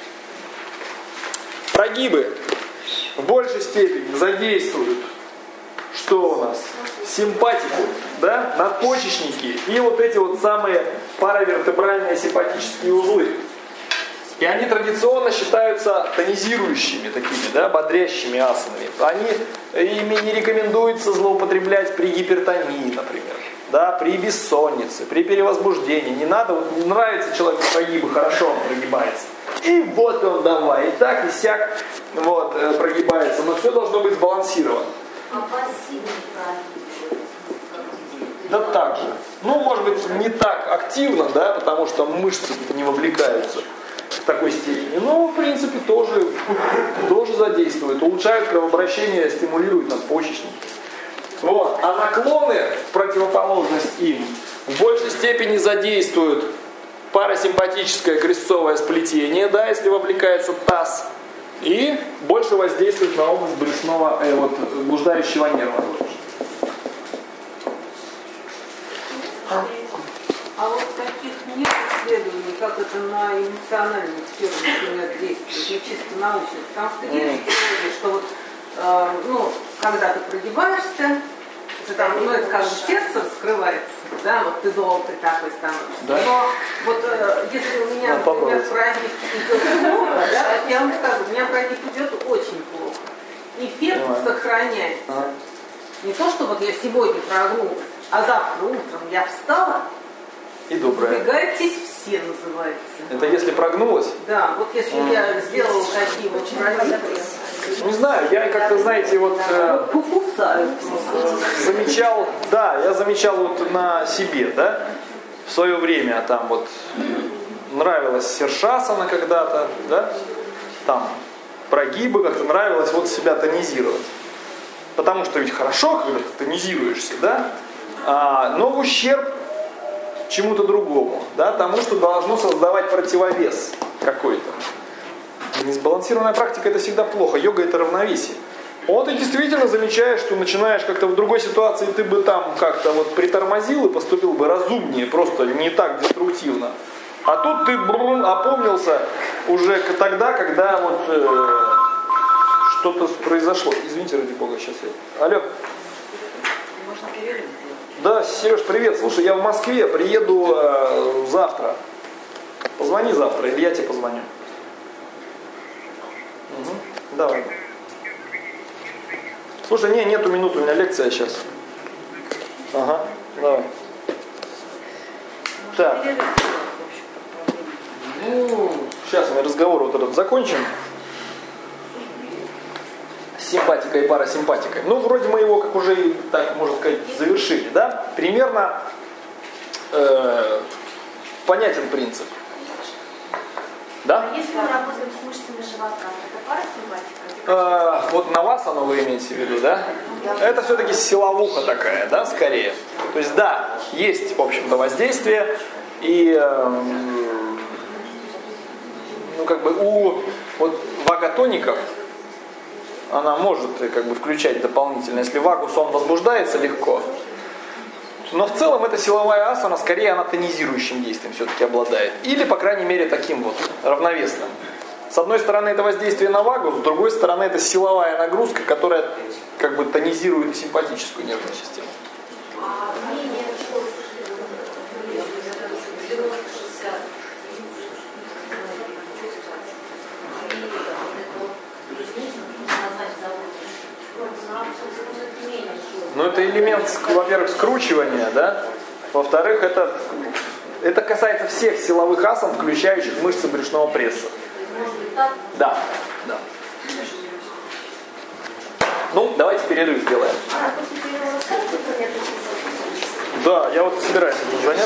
Прогибы в большей степени задействуют что у нас? Симпатику, да? Надпочечники и вот эти вот самые паравертебральные симпатические узлы. И они традиционно считаются тонизирующими такими, да, бодрящими асанами. Они, ими не рекомендуется злоупотреблять при гипертонии, например, да, при бессоннице, при перевозбуждении. Не надо, вот не нравится человеку прогибы, хорошо он прогибается. И вот он давай, и так, и сяк, вот, прогибается. Но все должно быть сбалансировано. А пассивный прогиб? Да так же. Ну, может быть, не так активно, да, потому что мышцы не вовлекаются в такой степени. Но, в принципе, тоже, тоже задействует. Улучшают кровообращение, стимулируют надпочечники. Вот. А наклоны, в противоположность им, в большей степени задействуют парасимпатическое крестцовое сплетение, да, если вовлекается таз, и больше воздействует на область брюшного, э, вот, блуждающего нерва. А вот таких нет исследований, как это на эмоциональную сферу, например, действует, не чисто научно. Потому что есть теория, что вот, э, ну, когда ты прогибаешься, ты там, ну, это как бы сердце раскрывается, да, вот ты долго такой становишься. Да? Но вот э, если у меня, ну, например, прогиб идет плохо, да, я вам скажу, у меня прогиб идет очень плохо. Эффект Давай. сохраняется. А. Не то, что вот я сегодня прогнулась, а завтра утром я встала, и добрая. Убегайтесь все, называется. Это если прогнулась? Да, вот если mm. я сделала такие вот прогибы. Не знаю, я как-то, знаете, вот э, замечал, да, я замечал вот на себе, да, в свое время там вот нравилась Сершасана когда-то, да, там прогибы, как-то нравилось вот себя тонизировать. потому что ведь хорошо, когда ты тонизируешься, да? А, но в ущерб чему-то другому, да, тому, что должно создавать противовес какой-то. Несбалансированная практика — это всегда плохо, йога — это равновесие. Вот ты действительно замечаешь, что начинаешь как-то в другой ситуации, ты бы там как-то вот притормозил и поступил бы разумнее, просто не так деструктивно. А тут ты брун, опомнился уже тогда, когда вот э, что-то произошло. Извините, ради бога, сейчас я... Алло. Можно перерыв? Да, Сереж, привет. Слушай, я в Москве, приеду э, завтра. Позвони завтра, или я тебе позвоню. Угу. Давай. Слушай, не, нету минут, у меня лекция сейчас. Ага, давай. Так. Ну, сейчас мы разговор вот этот закончим. С симпатикой и парасимпатикой. Ну, вроде мы его, как уже, так можно сказать, завершили, да? Примерно э, понятен принцип. Да? А если мы работаем с мышцами живота, это парасимпатика? Э, вот на вас оно вы имеете в виду, да? Это все-таки силовуха такая, да, скорее. То есть, да, есть, в общем-то, воздействие. И, э, ну, как бы у вот ваготоников она может как бы включать дополнительно. Если вагус, он возбуждается легко. Но в целом эта силовая асана, скорее она тонизирующим действием все-таки обладает. Или, по крайней мере, таким вот равновесным. С одной стороны это воздействие на вагус, с другой стороны это силовая нагрузка, которая как бы тонизирует симпатическую нервную систему. А мнение, что Ну, это элемент, во-первых, скручивания, да? Во-вторых, это, это касается всех силовых асан, включающих мышцы брюшного пресса. Да, да. Ну, давайте перерыв сделаем. Да, я вот собираюсь этим заняться.